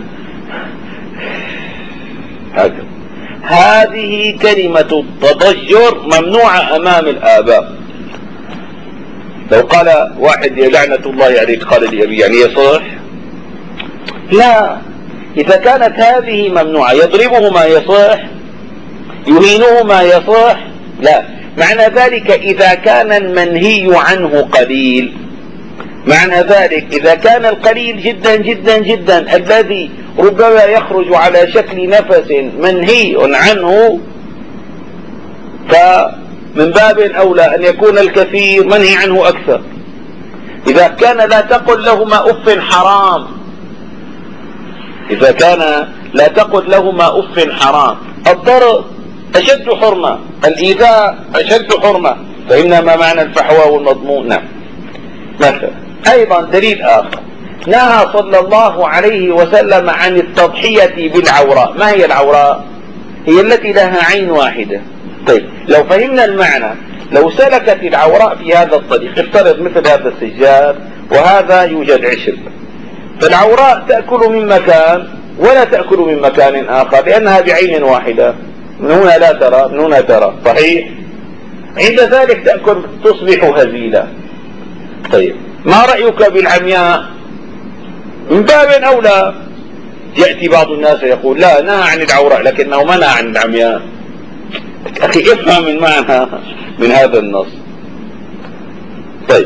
هكذا، هذه كلمة التضجر ممنوعة أمام الآباء. لو قال واحد: يا لعنة الله عليك، قال لي أبي، يعني يصح؟ لا. إذا كانت هذه ممنوعة، يضربهما يصح؟ يهينهما يصح؟ لا. معنى ذلك إذا كان المنهي عنه قليل، معنى ذلك إذا كان القليل جدا جدا جدا الذي ربما يخرج على شكل نفس منهي عنه، فمن باب أولى أن يكون الكثير منهي عنه أكثر. إذا كان لا تقل لهما أف حرام، إذا كان لا تقل لهما أف حرام، الضرب أشد حرمة، الإيذاء أشد حرمة، فإنما معنى الفحوى والمضمون. نعم. مثلا أيضا دليل آخر: نهى صلى الله عليه وسلم عن التضحية بالعوراء. ما هي العوراء؟ هي التي لها عين واحدة. طيب، لو فهمنا المعنى، لو سلكت العوراء في هذا الطريق، افترض مثل هذا السجاد وهذا يوجد عشب، فالعوراء تأكل من مكان ولا تأكل من مكان آخر، لأنها بعين واحدة، من هنا لا ترى، من هنا ترى، صحيح؟ عند ذلك تأكل، تصبح هزيلة. طيب، ما رأيك بالعمياء؟ من باب أولى. يأتي بعض الناس يقول: لا، نهى عن العوراء لكنه منع عن العمياء. أخي، افهم المعنى من هذا النص. طيب،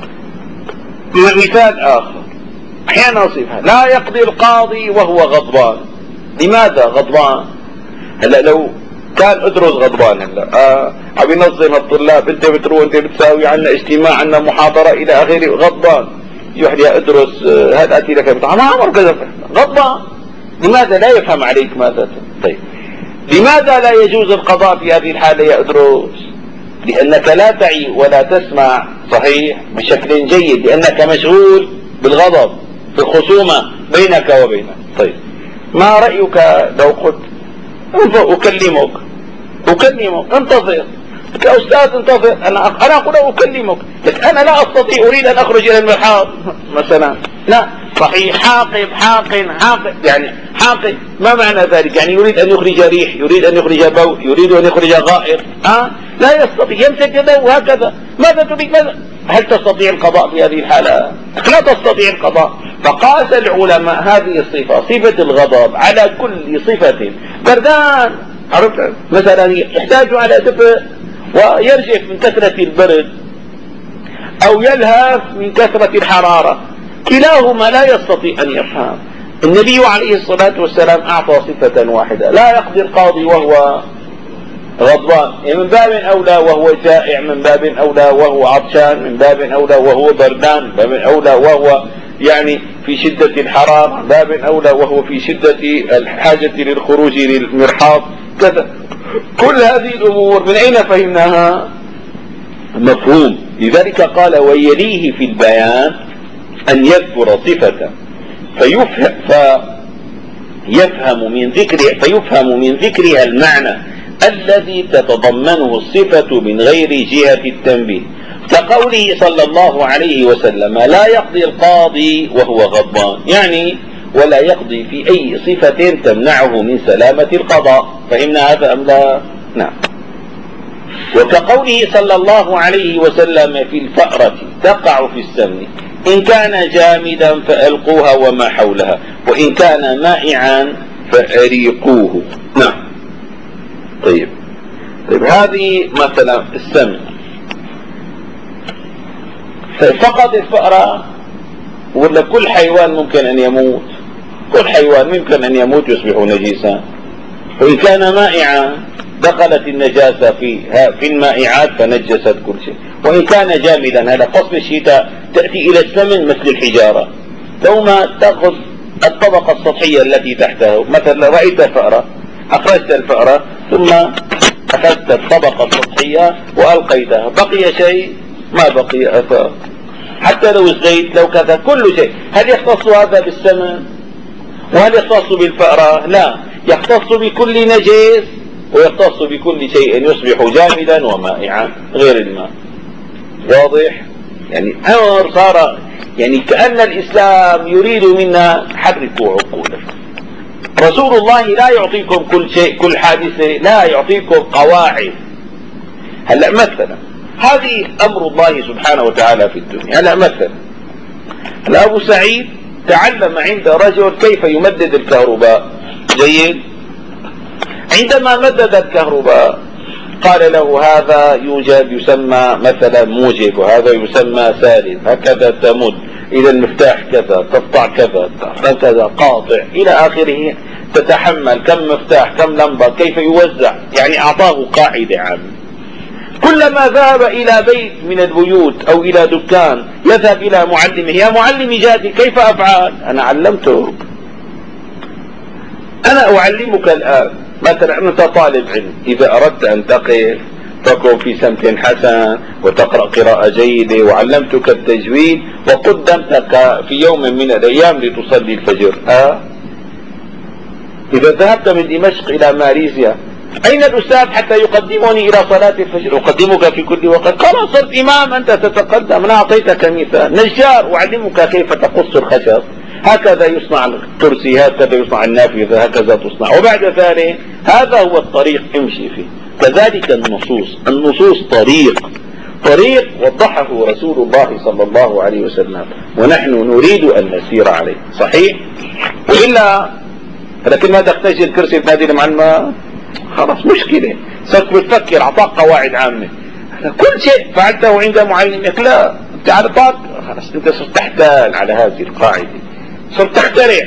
مثال آخر أحيانا أصيبها: لا يقضي القاضي وهو غضبان. لماذا غضبان؟ هلا لو كان ادرس غضبان، هلا عم ينظم الطلاب، انت بتروح، انت بتساوي عنا اجتماع، عنا محاضرة الى اخره، غضبان، يحيى ادرس، هذا اتي لك ما عمر كذا، غضبان. لماذا لا يفهم عليك ماذا؟ طيب، لماذا لا يجوز القضاء في هذه الحالة يا ادرس؟ لانك لا تعي ولا تسمع، صحيح، بشكل جيد، لانك مشغول بالغضب، في الخصومة بينك وبينه. طيب، ما رأيك لو قلت انظر أكلمك انتظر يا أستاذ انتظر. أنا أقول أكلمك، لك أنا لا أستطيع، أريد أن أخرج إلى المرحاض مثلا. لا صحيح، حاقن يعني حاقن ما معنى ذلك؟ يعني يريد أن يخرج ريح، يريد أن يخرج بول، يريد أن يخرج غائط، لا يستطيع، يمسك يده وهكذا. ماذا تريد؟ هل تستطيع القضاء في هذه الحالة؟ لا تستطيع القضاء. فقاس العلماء هذه الصفة، صفة الغضب، على كل صفة. بردان عرفت مثلا يحتاج على دفء ويرجف من كثرة البرد، أو يلهث من كثرة الحرارة، كلاهما لا يستطيع أن يفهم. النبي عليه الصلاة والسلام أعطى صفة واحدة، لا يقضي القاضي وهو غضبان، من باب أولى وهو جائع، من باب أولى وهو عطشان، من باب أولى وهو بردان، من باب أولى وهو يعني في شدة الحرارة، من باب أولى وهو في شدة الحاجة للخروج للمرحاض كذا. كل هذه الأمور من أين فهمناها؟ مفهوم. لذلك قال ويليه في البيان أن يذكر صفة فيفهم من ذكرها المعنى الذي تتضمنه الصفة من غير جهة التنبيه، كقوله صلى الله عليه وسلم لا يقضي القاضي وهو غضبان، يعني ولا يقضي في أي صفة تمنعه من سلامة القضاء. فهمنا هذا أم لا؟ نعم. وكقوله صلى الله عليه وسلم في الفأرة تقع في السمن، إن كان جامدا فألقوها وما حولها، وإن كان مائعا فأريقوه. نعم. طيب هذه مثلا السمن. فقط الفأرة ولا كل حيوان ممكن أن يموت؟ كل حيوان ممكن أن يموت يصبح نجيسا. وإن كان مائعا دخلت النجاسة في المائعات فنجست كل شيء. وإن كان جامدا، هذا فصل الشتاء تأتي إلى السمن مثل الحجارة، ثم تأخذ الطبقة السطحية التي تحته. مثلا رأيت فأرة، أخرجت الفأرة ثم أخذت الطبقة السطحية وألقيتها، بقي شيء؟ ما بقي أثر. حتى لو الزيت لو كذا كل شيء. هل يختص هذا بالسمن؟ وهل يختص بالفأرة؟ لا، يختص بكل نجس ويختص بكل شيء يصبح جامدا ومائعا غير الماء. واضح؟ يعني أمر صار يعني كأن الإسلام يريد منا حركوا عقولكم. رسول الله لا يعطيكم كل شيء، كل حادثة، لا يعطيكم قواعد. هلا مثلا هذه أمر الله سبحانه وتعالى في الدنيا. هلا مثلا أبو سعيد تعلم عند رجل كيف يمدد الكهرباء. جيد. عندما مدد الكهرباء قال له هذا يوجد يسمى مثلا موجب، وهذا يسمى سالب، هكذا تمد إلى المفتاح كذا، تقطع كذا، كذا قاطع إلى آخره، تتحمل كم مفتاح، كم لمبة، كيف يوزع. يعني أعطاه قاعدة عامة. كلما ذهب إلى بيت من البيوت أو إلى دكان يذهب إلى معلمه، يا معلمي جاتي كيف أفعل؟ أنا علمتك، أنا أعلمك الآن. مثلا أنت طالب علم، إذا أردت أن تقف تكن في سمت حسن وتقرأ قراءة جيدة، وعلمتك التجويد وقدمتك في يوم من الأيام لتصلي الفجر. إذا ذهبت من دمشق إلى ماليزيا، أين الأستاذ حتى يقدمني إلى صلاة الفجر؟ أقدمك في كل وقت. خلاص صرت إمام، أنت تتقدم. أنا أعطيتك مثال. نجار أعلمك كيف تقص الخشب، هكذا يصنع الكرسي، هكذا يصنع النافذة، هكذا تصنع. وبعد ذلك هذا هو الطريق امشي فيه. كذلك النصوص طريق وضحه رسول الله صلى الله عليه وسلم، ونحن نريد أن نسير عليه. صحيح؟ وإلا لكن ما تحتاج الكرسي بنادي المعلمة، خلاص مشكلة. صرت بتفكر، أعطاك قواعد عامة، كل شيء فعلته عند معلمك لا تعرفك، خلاص أنت صرت تحتال على هذه القاعدة، صرت تخترع.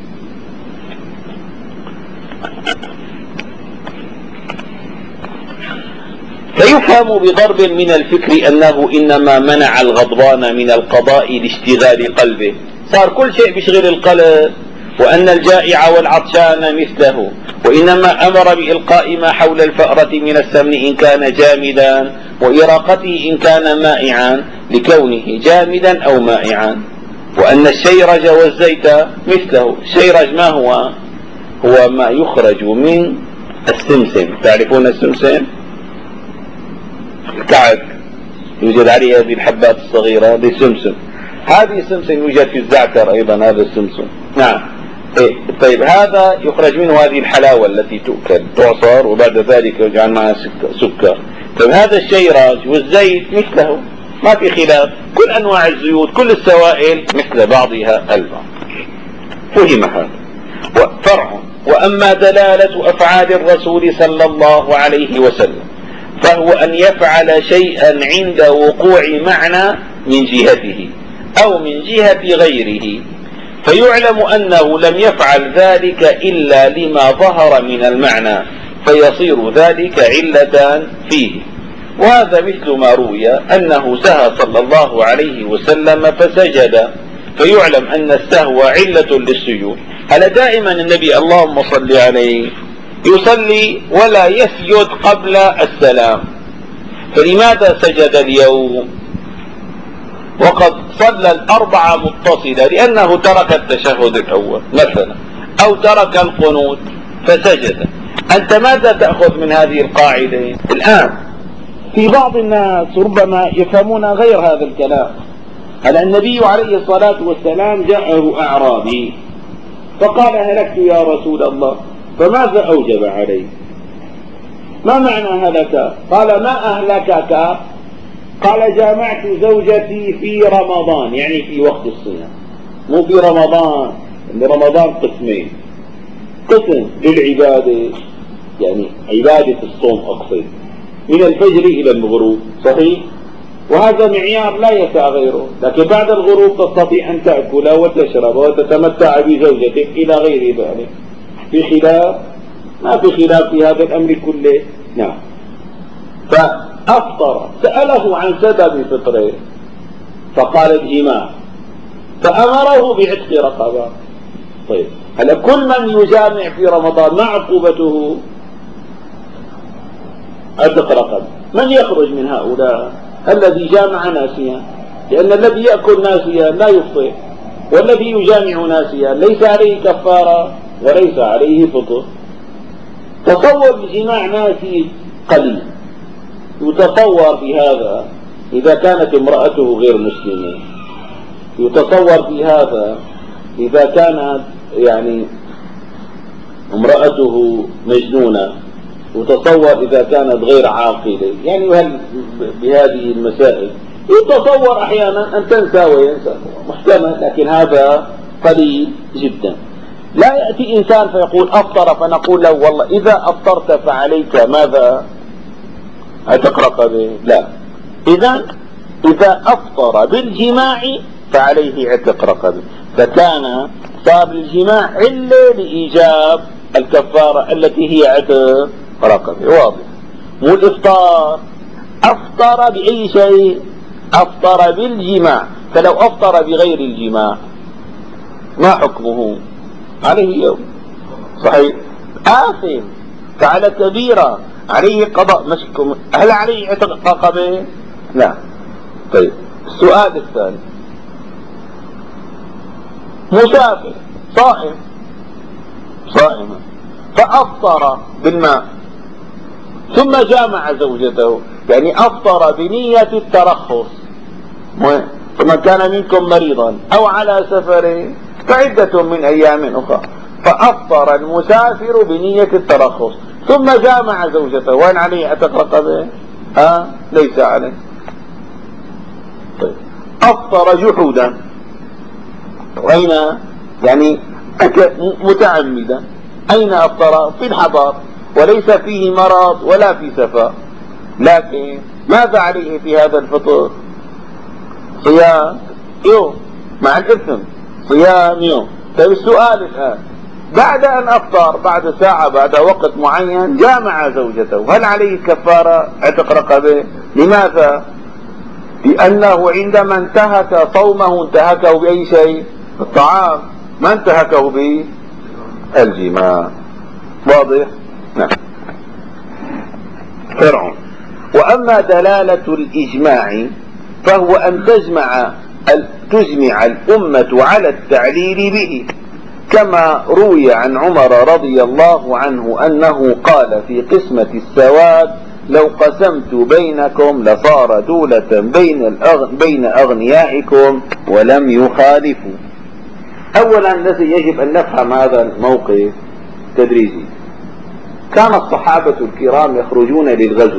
فيفهم بضرب من الفكر أنه إنما منع الغضبان من القضاء لاشتغال قلبه، صار كل شيء بيشغل القلب، وأن الجائع والعطشان مثله، وإنما أمر بإلقاء ما حول الفأرة من السمن إن كان جامدا، وإراقته إن كان مائعا لكونه جامدا أو مائعا، وأن الشيرج والزيت مثله. الشيرج ما هو؟ هو ما يخرج من السمسم. تعرفون السمسم؟ الكعك يوجد عليه هذه الحبات الصغيرة، هذه سمسم. هذه السمسم يوجد في الزعتر أيضا، هذا السمسم. نعم. طيب هذا يخرج منه هذه الحلاوة التي تؤكل، تعصر وبعد ذلك يجعل معها سكر. طيب هذا الشيراج والزيت مثله، ما في خلاف، كل أنواع الزيوت كل السوائل مثل بعضها البعض. فهم هذا. فرع. وأما دلالة أفعال الرسول صلى الله عليه وسلم فهو أن يفعل شيئا عند وقوع معنى من جهته أو من جهة غيره، فيعلم أنه لم يفعل ذلك إلا لما ظهر من المعنى، فيصير ذلك علة فيه. وهذا مثل ما روي أنه سهى صلى الله عليه وسلم فسجد، فيعلم أن السهو علة للسجود. هل دائما النبي اللهم صل عليه يصلي ولا يسجد قبل السلام، فلماذا سجد اليوم وقد صلى الأربعة متصلة؟ لأنه ترك التشهد الأول مثلا أو ترك القنوت فسجد. أنت ماذا تأخذ من هذه القاعدة؟ الآن في بعض الناس ربما يفهمون غير هذا الكلام. هل النبي عليه الصلاة والسلام جاءه أعرابي فقال هلكت يا رسول الله، فماذا أوجب عليه؟ ما معنى هلك؟ قال ما أهلكك؟ قال جامعت زوجتي في رمضان، يعني في وقت الصيام، مو في رمضان، إن رمضان قسمين، قسم للعبادة يعني عبادة الصوم أقصد من الفجر إلى الغروب، صحيح؟ وهذا معيار لا يسع غيره، لكن بعد الغروب تستطيع أن تأكل وتشرب وتتمتع بزوجتك إلى غير ذلك. في خلاف؟ ما في خلاف في هذا الأمر كله. نعم. فأفطر، سأله عن سبب فطره فقال الجماع، فأمره بعتق رقبة. طيب هل كل من يجامع في رمضان ما عقوبته عتق رقبة؟ من يخرج من هؤلاء؟ الذي جامع ناسيا، لأن الذي يأكل ناسيا لا يفطر، والذي يجامع ناسيا ليس عليه كفارة وليس عليه فطر. تصور الجماع ناسي قليل، يتصور في هذا إذا كانت امرأته غير مسلمة، يتصور في هذا إذا كانت يعني امرأته مجنونة، وتصور إذا كانت غير عاقلة، يعني بهذه المسائل يتصور أحيانا أن تنسى وينسى، محتمل، لكن هذا قليل جدا. لا يأتي إنسان فيقول أفطر فنقول له والله إذا أفطرت فعليك ماذا؟ عتق رقبة؟ لا. إذا أفطر بالجماع فعليه عتق رقبة، فكان صار الجماع علة لإيجاب الكفارة التي هي عتق رقبة. واضح؟ مو الإفطار. أفطر بأي شيء؟ أفطر بالجماع، فلو أفطر بغير الجماع ما حكمه؟ عليه يوم، صحيح؟ آثم، فعل كبيرة، عليه قضاء مشكم. هل عليه عتق رقبة؟ لا. طيب السؤال الثاني، مسافر صائم فأفطر بالماء ثم جامع زوجته، يعني أفطر بنية الترخص، فمن كان منكم مريضا أو على سفر فعدة من أيام أخرى، فأفطر المسافر بنية الترخص ثم جامع زوجته، وين عليه عتق رقبة؟ ليس عليه. طيب. أفطر جحودا، وأين يعني متعمدا، أين أفطر؟ في الحضر، وليس فيه مرض ولا في سفر، لكن ماذا عليه في هذا الفطر؟ صيام يوم مع الإثم، صيام يوم. طيب السؤال الآن، بعد أن أفطر بعد ساعة بعد وقت معين جامع زوجته، هل عليه كفارة عتق رقبة؟ لماذا؟ لأنه عندما انتهك صومه انتهكه بأي شيء؟ الطعام، ما انتهكه بالجماع. واضح؟ نعم. فرع. وأما دلالة الإجماع فهو أن تجمع الأمة على التعليل به، كما روي عن عمر رضي الله عنه أنه قال في قسمة السواد: لو قسمت بينكم لصار دولة بين أغنيائكم ولم يخالفوا. أولا الذي يجب أن نفهم هذا الموقف تدريجي. كان الصحابة الكرام يخرجون للغزو،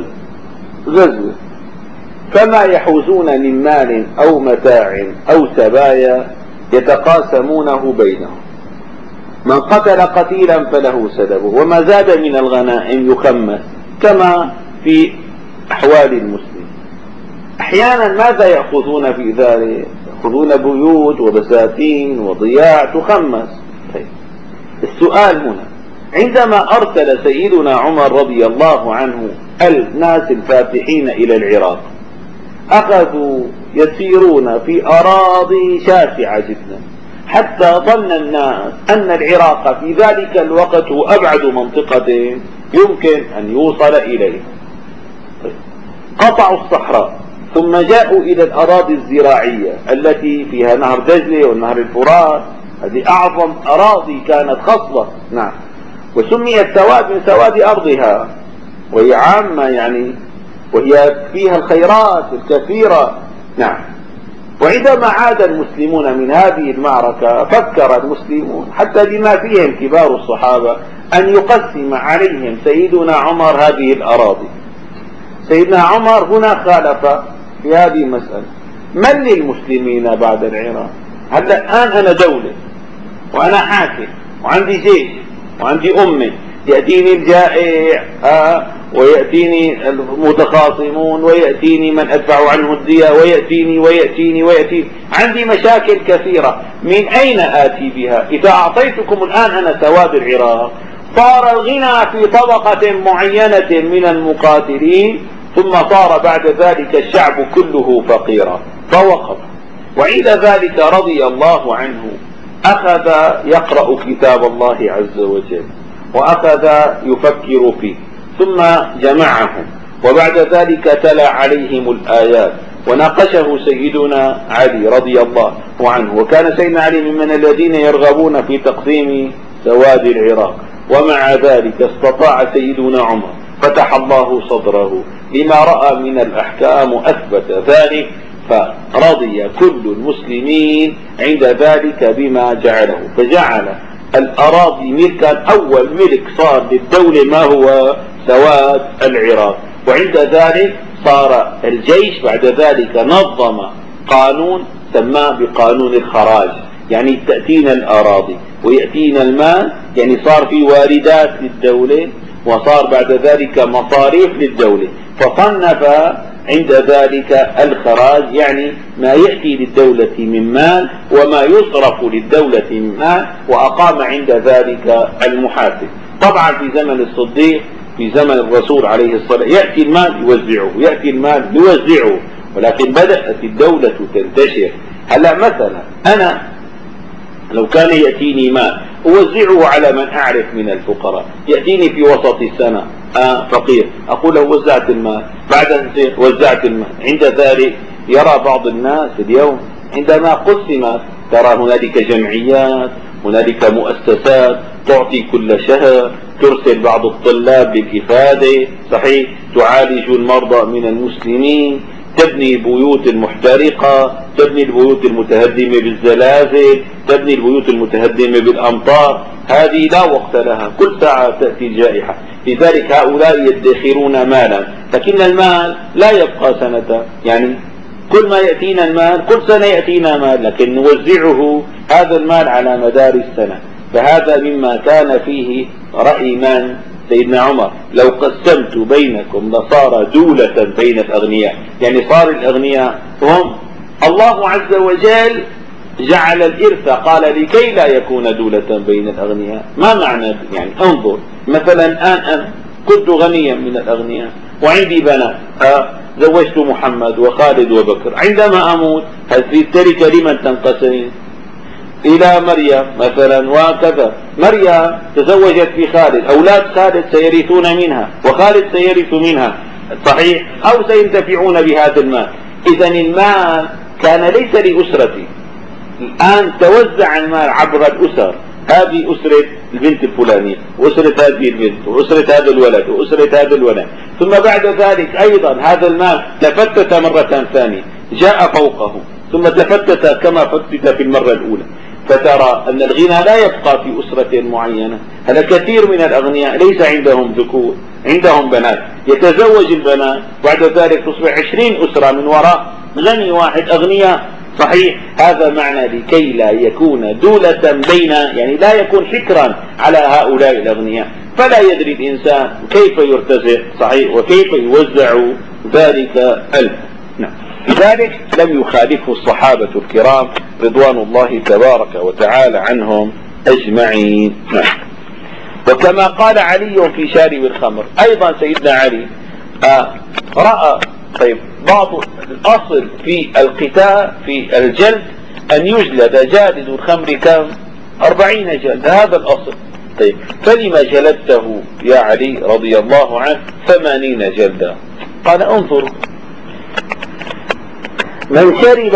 فما يحوزون من مال أو متاع أو سبايا يتقاسمونه بينهم. من قتل قتيلا فله سلبه، وما زاد من الغنائم يخمس، كما في أحوال المسلم. أحيانا ماذا يأخذون في ذلك؟ يأخذون بيوت وبساتين وضياع تخمس. طيب، السؤال هنا: عندما أرسل سيدنا عمر رضي الله عنه الناس الفاتحين إلى العراق، أخذوا يسيرون في أراضي شاسعة جدا، حتى ظن الناس أن العراق في ذلك الوقت هو أبعد منطقة يمكن أن يوصل إليه. قطعوا الصحراء ثم جاءوا إلى الأراضي الزراعية التي فيها نهر دجلة والنهر الفرات. هذه أعظم أراضي كانت خصبة، نعم، وسميت سواد من سواد أرضها، وهي عامة يعني، وهي فيها الخيرات الكثيرة، نعم. وعندما عاد المسلمون من هذه المعركة فكر المسلمون حتى بما فيهم كبار الصحابة أن يقسم عليهم سيدنا عمر هذه الأراضي. سيدنا عمر هنا خالف في هذه المسألة. من للمسلمين بعد العراق؟ هلا الآن أنا دولة وأنا حاكم وعندي جيش وعندي أمة، يأتيني الجائع ويأتيني المتخاصمون ويأتيني من أدفع عنه الدية ويأتيني عندي مشاكل كثيرة. من أين آتي بها؟ إذا أعطيتكم الآن أنا سواد العراق، صار الغنى في طبقة معينة من المقاتلين، ثم صار بعد ذلك الشعب كله فقيرا فوقف. وعند ذلك رضي الله عنه أخذ يقرأ كتاب الله عز وجل وأخذ يفكر فيه، ثم جمعهم، وبعد ذلك تلا عليهم الآيات وناقشه سيدنا علي رضي الله عنه. وكان سيدنا علي ممن الذين يرغبون في تقسيم سواد العراق، ومع ذلك استطاع سيدنا عمر فتح الله صدره لما رأى من الأحكام وأثبت ذلك، فرضي كل المسلمين عند ذلك بما جعله، فجعل الأراضي ملكا. أول ملك صار للدولة ما هو سواد العراق. وعند ذلك صار الجيش بعد ذلك نظم قانون سماه بقانون الخراج، يعني تأتينا الأراضي ويأتينا المال، يعني صار في واردات للدولة وصار بعد ذلك مصاريف للدولة. فصنف عند ذلك الخراج، يعني ما يأتي للدولة من مال وما يصرف للدولة من مال، وأقام عند ذلك المحاسب. طبعا في زمن الصديق، في زمن الرسول عليه الصلاة والسلام، يأتي المال يوزعه، ولكن بدأت الدولة تنتشر. هلا مثلا أنا لو كان يأتيني مال أوزعه على من أعرف من الفقراء، يأتيني في وسط السنة فقير، أقول له وزعت المال، بعد وزعت المال. عند ذلك يرى بعض الناس اليوم عندما قسمت ترى هنالك جمعيات، هنالك مؤسسات تعطي كل شهر، ترسل بعض الطلاب للإفادة، صحيح، تعالج المرضى من المسلمين، تبني البيوت المحترقة، تبني البيوت المتهدمة بالزلازل، تبني البيوت المتهدمة بالأمطار. هذه لا وقت لها، كل ساعة تأتي الجائحة. لذلك هؤلاء يدخرون مالا، لكن المال لا يبقى سنة، يعني كل ما يأتينا المال كل سنة يأتينا مال، لكن نوزعه هذا المال على مدار السنة. فهذا مما كان فيه رأي من؟ سيدنا عمر: لو قسمت بينكم لصار دولة بين الأغنياء، يعني صار الأغنياء هم. الله عز وجل جعل الإرث، قال لكي لا يكون دولة بين الأغنياء. ما معنى؟ يعني انظر مثلا الآن أنا كنت غنيا من الأغنياء وعندي بنات، زوجت محمد وخالد وبكر، عندما أموت هذه التركة لمن تنقسم؟ إلى مريم مثلا، وكذا. مريم تزوجت في خالد، أولاد خالد سيرثون منها وخالد سيرث منها، صحيح، أو سينتفعون بهذا المال. إذا المال كان ليس لأسرتي، الآن توزع المال عبر الأسر، هذه أسرة البنت الفلانية، وأسرة هذه البنت، وأسرة هذا الولد، وأسرة هذا الولد، ثم بعد ذلك أيضا هذا المال تفتت مرة ثانية جاء فوقه، ثم تفتت كما فتت في المرة الأولى. فترى أن الغنى لا يبقى في أسرة معينة. هذا كثير من الأغنياء ليس عندهم ذكور، عندهم بنات، يتزوج البنات بعد ذلك تصبح 20 أسرة من وراء غني واحد أغنياء. صحيح، هذا معنى لكي لا يكون دولة بين، يعني لا يكون حكرا على هؤلاء الأغنياء، فلا يدري الإنسان كيف يرتزق صحيح وكيف يوزع ذلك نعم. لذلك لم يخالفه الصحابة الكرام رضوان الله تبارك وتعالى عنهم أجمعين. نعم. وكما قال علي في شارب الخمر، أيضا سيدنا علي رأى طيب بعض الأصل في القتال في الجلد أن يجلد جالد الخمر كم 40 جلد، هذا الأصل. طيب فلما جلدته يا علي رضي الله عنه 80 جلدا؟ قال انظروا، من شرب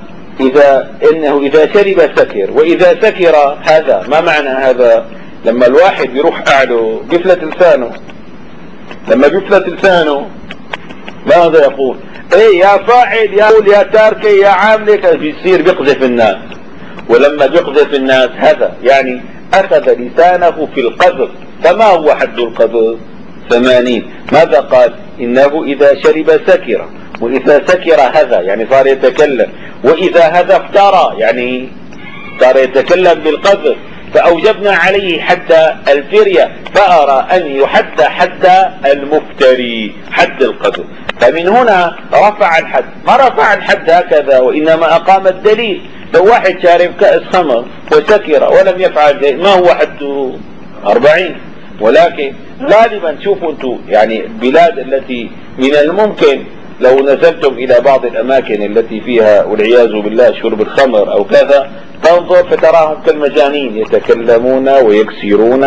إذا شرب سكر، وإذا سكر هذا ما معنى هذا؟ لما الواحد بيروح أعله بيفلت لسانه، لما بيفلت لسانه ماذا يقول؟ ايه يا فاعل يا تارك يا عامل، بيصير بيقذف الناس. ولما بيقذف الناس هذا يعني أخذ لسانه في القذف. فما هو حد القذف؟ 80. ماذا قال؟ إنه إذا شرب سكر، وإذا سكر هذا يعني صار يتكلم، وإذا هذا افترى يعني صار يتكلم بالقذف. فأوجبنا عليه حد الفرية، فأرى أن يحد حد المفتري، حد القذف. فمن هنا رفع الحد، ما رفع الحد هكذا وإنما أقام الدليل. لو واحد شارب كأس خمر وسكر ولم يفعل شيء ما هو حده 40. ولكن غالبا شوفوا انتم يعني البلاد التي من الممكن لو نزلتم إلى بعض الأماكن التي فيها والعياذ بالله شرب الخمر أو كذا، تنظر فتراهم كالمجانين يتكلمون ويكسرون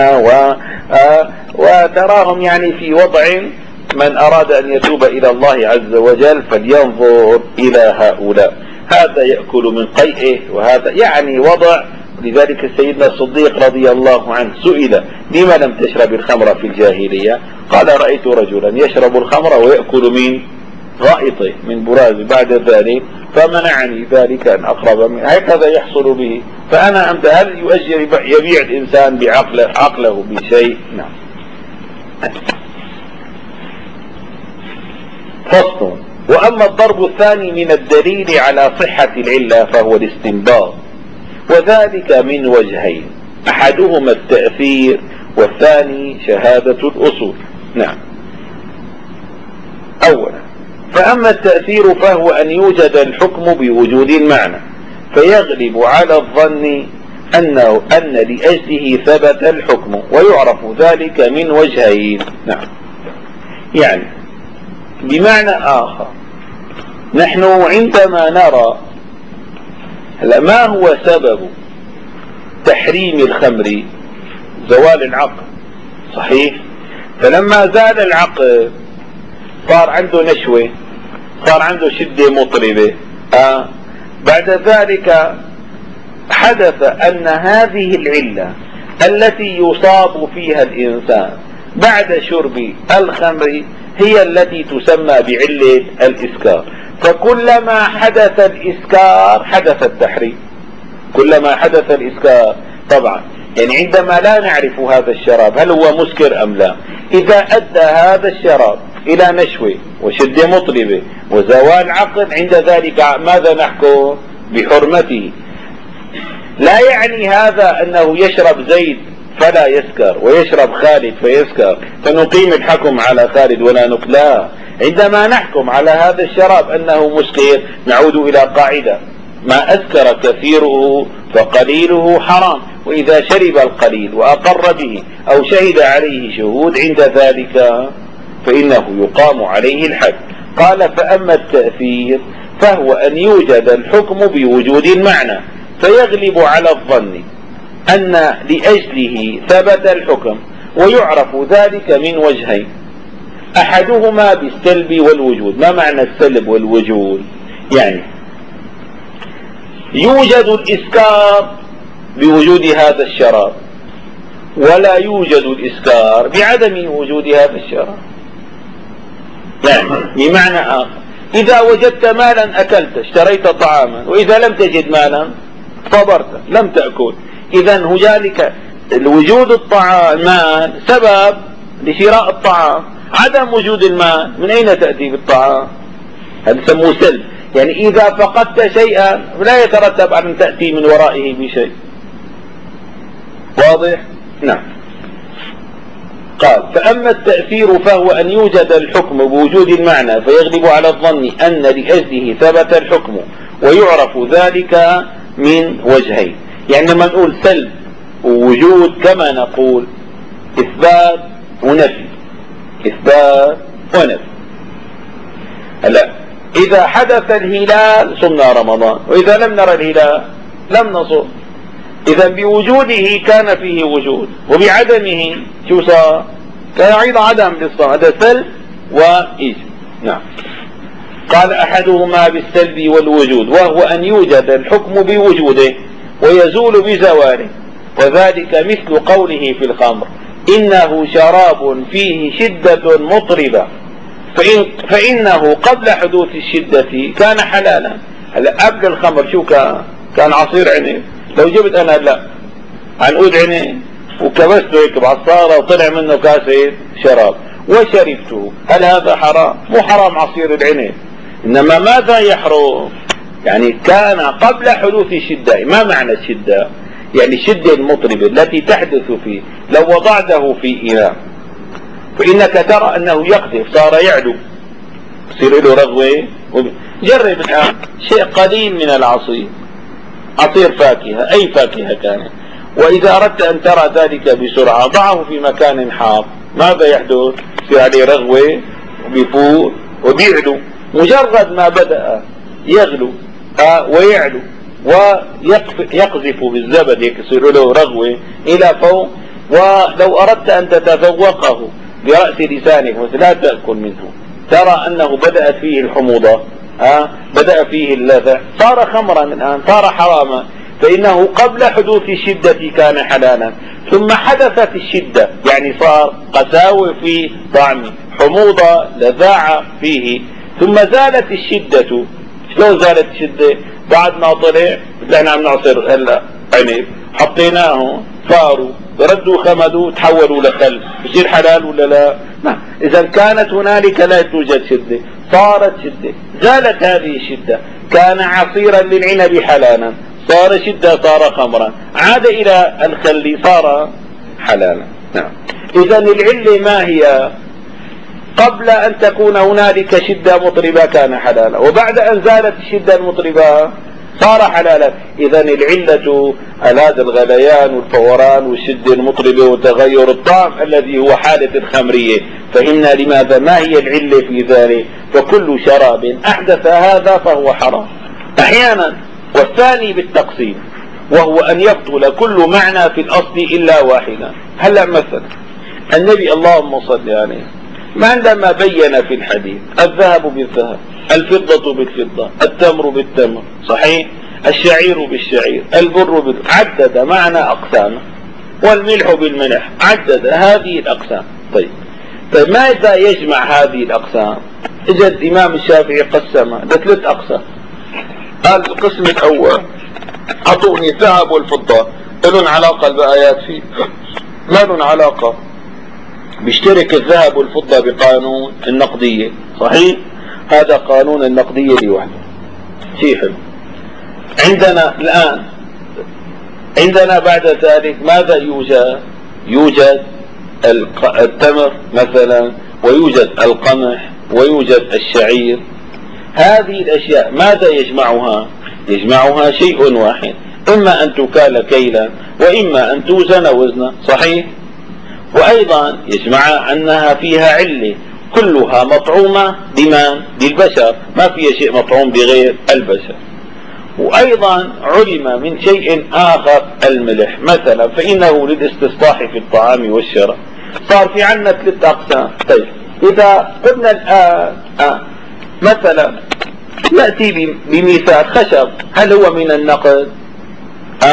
وتراهم يعني في وضع من أراد أن يتوب إلى الله عز وجل فلينظر إلى هؤلاء. هذا يأكل من قيئه وهذا يعني وضع. لذلك سيدنا الصديق رضي الله عنه سئل لما لم تشرب الخمر في الجاهلية؟ قال رأيت رجلا يشرب الخمر ويأكل من غائطه من براز بعد ذلك فمنعني ذلك أن أقرب منه. هكذا يحصل به. فأنا أمتى هل يؤجر يبيع الإنسان بعقله بشيء؟ نعم. فصل. وأما الضرب الثاني من الدليل على صحة العلة فهو الاستنباط، وذلك من وجهين، أحدهما التأثير والثاني شهادة الأصول. نعم. أولا، فأما التأثير فهو أن يوجد الحكم بوجود المعنى فيغلب على الظن أن لأجله ثبت الحكم، ويعرف ذلك من وجهين. نعم. يعني بمعنى آخر، نحن عندما نرى ما هو سبب تحريم الخمر؟ زوال العقل، صحيح؟ فلما زال العقل صار عنده نشوة، صار عنده شدة مطربة. بعد ذلك حدث أن هذه العلة التي يصاب فيها الإنسان بعد شرب الخمر هي التي تسمى بعلة الإسكار. فكلما حدث الإسكار حدث التحريم، كلما حدث الإسكار. طبعا يعني عندما لا نعرف هذا الشراب هل هو مسكر أم لا، إذا أدى هذا الشراب إلى نشوة وشدة مطربة وزوال عقل، عند ذلك ماذا نحكم؟ بحرمته. لا يعني هذا أنه يشرب زيد فلا يسكر ويشرب خالد فيسكر فنقيم الحكم على خالد ولا نقلا. عندما نحكم على هذا الشراب أنه مسكر نعود إلى قاعدة: ما أسكر كثيره فقليله حرام، وإذا شرب القليل وأقر به أو شهد عليه شهود عند ذلك فإنه يقام عليه الحد. قال: فأما التأثير فهو أن يوجد الحكم بوجود المعنى فيغلب على الظن أن لأجله ثبت الحكم، ويعرف ذلك من وجهين، أحدهما بالسلب والوجود. ما معنى السلب والوجود؟ يعني يوجد الإسكار بوجود هذا الشراب، ولا يوجد الإسكار بعدم وجود هذا الشراب. يعني بمعنى آخر، إذا وجدت مالا أكلت، اشتريت طعاما، وإذا لم تجد مالا صبرت لم تأكل. إذا هنالك وجود المال سبب لشراء الطعام، عدم وجود المال من أين تأتي بالطعام؟ هذا يسموه سلب. يعني إذا فقدت شيئا لا يترتب أن تأتي من ورائه بشيء. واضح؟ نعم. قال: فأما التأثير فهو أن يوجد الحكم بوجود المعنى فيغلب على الظن أن لأجله ثبت الحكم، ويعرف ذلك من وجهين. يعني لما نقول سلب ووجود كما نقول إثبات ونفي، إثبات ونفي. هلا إذا حدث الهلال صمنا رمضان، وإذا لم نرى الهلال لم نصم. إذا بوجوده كان فيه وجود، وبعدمه شو صار؟ كان يعيد عدم للصوم. هذا سلب وإيجاب. نعم. قال: أحدهما بالسلب والوجود، وهو أن يوجد الحكم بوجوده ويزول بزواله، وذلك مثل قوله في الخمر: إنه شراب فيه شدة مطربة، فإنه قبل حدوث الشدة كان حلالا. هلا قبل الخمر شو كان عصير عنب. لو جبت أنا هلا عنقود عنب وكبسته هيك بعصارة وطلع منه كاسة شراب وشربته، هل هذا حرام؟ مو حرام عصير العنب، إنما ماذا يحرم؟ يعني كان قبل حدوث الشدة. ما معنى الشدة؟ يعني الشدة المطربة التي تحدث فيه. لو وضعته في إناء فإنك ترى أنه يقذف، صار يعلو، يصير له رغوة. جرب الآن شيء قليل من العصير، عصير فاكهة، أي فاكهة كانت، وإذا أردت أن ترى ذلك بسرعة ضعه في مكان حار، ماذا يحدث؟ يصير عليه رغوة وبيفور وبيعلو. مجرد ما بدأ يغلو ويعلو ويقذف بالزبد يصير له رغوة إلى فوق، ولو أردت أن تتذوقه برأس لسانك مثل لا تأكل منه، ترى أنه بدأت فيه الحموضة، بدأ فيه اللذة، صار خمرا الآن، صار حراما. فإنه قبل حدوث الشدة كان حلالا، ثم حدثت الشدة، يعني صار قساوة في طعمه، حموضة، لذاعة فيه، ثم زالت الشدة. شلون زالت الشدة؟ بعد ما طلع بدنا عم نعصر هلا عنب، حطيناه صاروا ردوا خمدوا تحولوا لخل، بصير حلال ولا لا؟ نعم. إذا كانت هنالك لا توجد شدة، صارت شدة، زالت هذه الشدة، كان عصيرا للعنب حلالا، صار شدة، صار خمرا، عاد إلى الخل، صار حلالا. نعم. إذا العلة ما هي؟ قبل أن تكون هنالك شدة مطربة كان حلالا، وبعد أن زالت الشدة المطربة صار حلالا. إذا العلة هذا الغليان والفوران والشدة المطربة وتغير الطعم الذي هو حالة الخمرية. فهمنا لماذا، ما هي العلة في ذلك؟ فكل شراب أحدث هذا فهو حرام أحيانا. والثاني بالتقسيم، وهو أن يبطل كل معنى في الأصل إلا واحدا. هلا مثلا النبي اللهم صل عليه عندما بين في الحديث الذهب بالذهب، الفضة بالفضة، التمر بالتمر، صحيح، الشعير بالشعير، البر عدد معنى أقسامه، والملح بالملح، عدد هذه الأقسام. طيب ماذا يجمع هذه الأقسام؟ إجا الإمام الشافعي قسمها لثلاث أقسام. قال القسم الأول أعطوني الذهب والفضة، لهم علاقة البآيات فيه؟ ما لهم علاقة. بيشترك الذهب والفضة بقانون النقدية، صحيح، هذا قانون النقدية لوحده، شيء حلو. عندنا الآن بعد ذلك ماذا يوجد؟ يوجد التمر مثلا، ويوجد القمح، ويوجد الشعير. هذه الأشياء ماذا يجمعها؟ يجمعها شيء واحد، إما أن تكال كيلا وإما أن توزن وزنا، صحيح. وأيضا يجمع أنها فيها علة، كلها مطعومة بمن؟ بالبشر، ما فيها شيء مطعوم بغير البشر. وأيضا علم من شيء آخر الملح مثلا، فإنه للاستصلاح في الطعام والشراب. صار في عنا ثلاث أقسام. طيب إذا قلنا الآن مثلا نأتي بمثال خشب، هل هو من النقد؟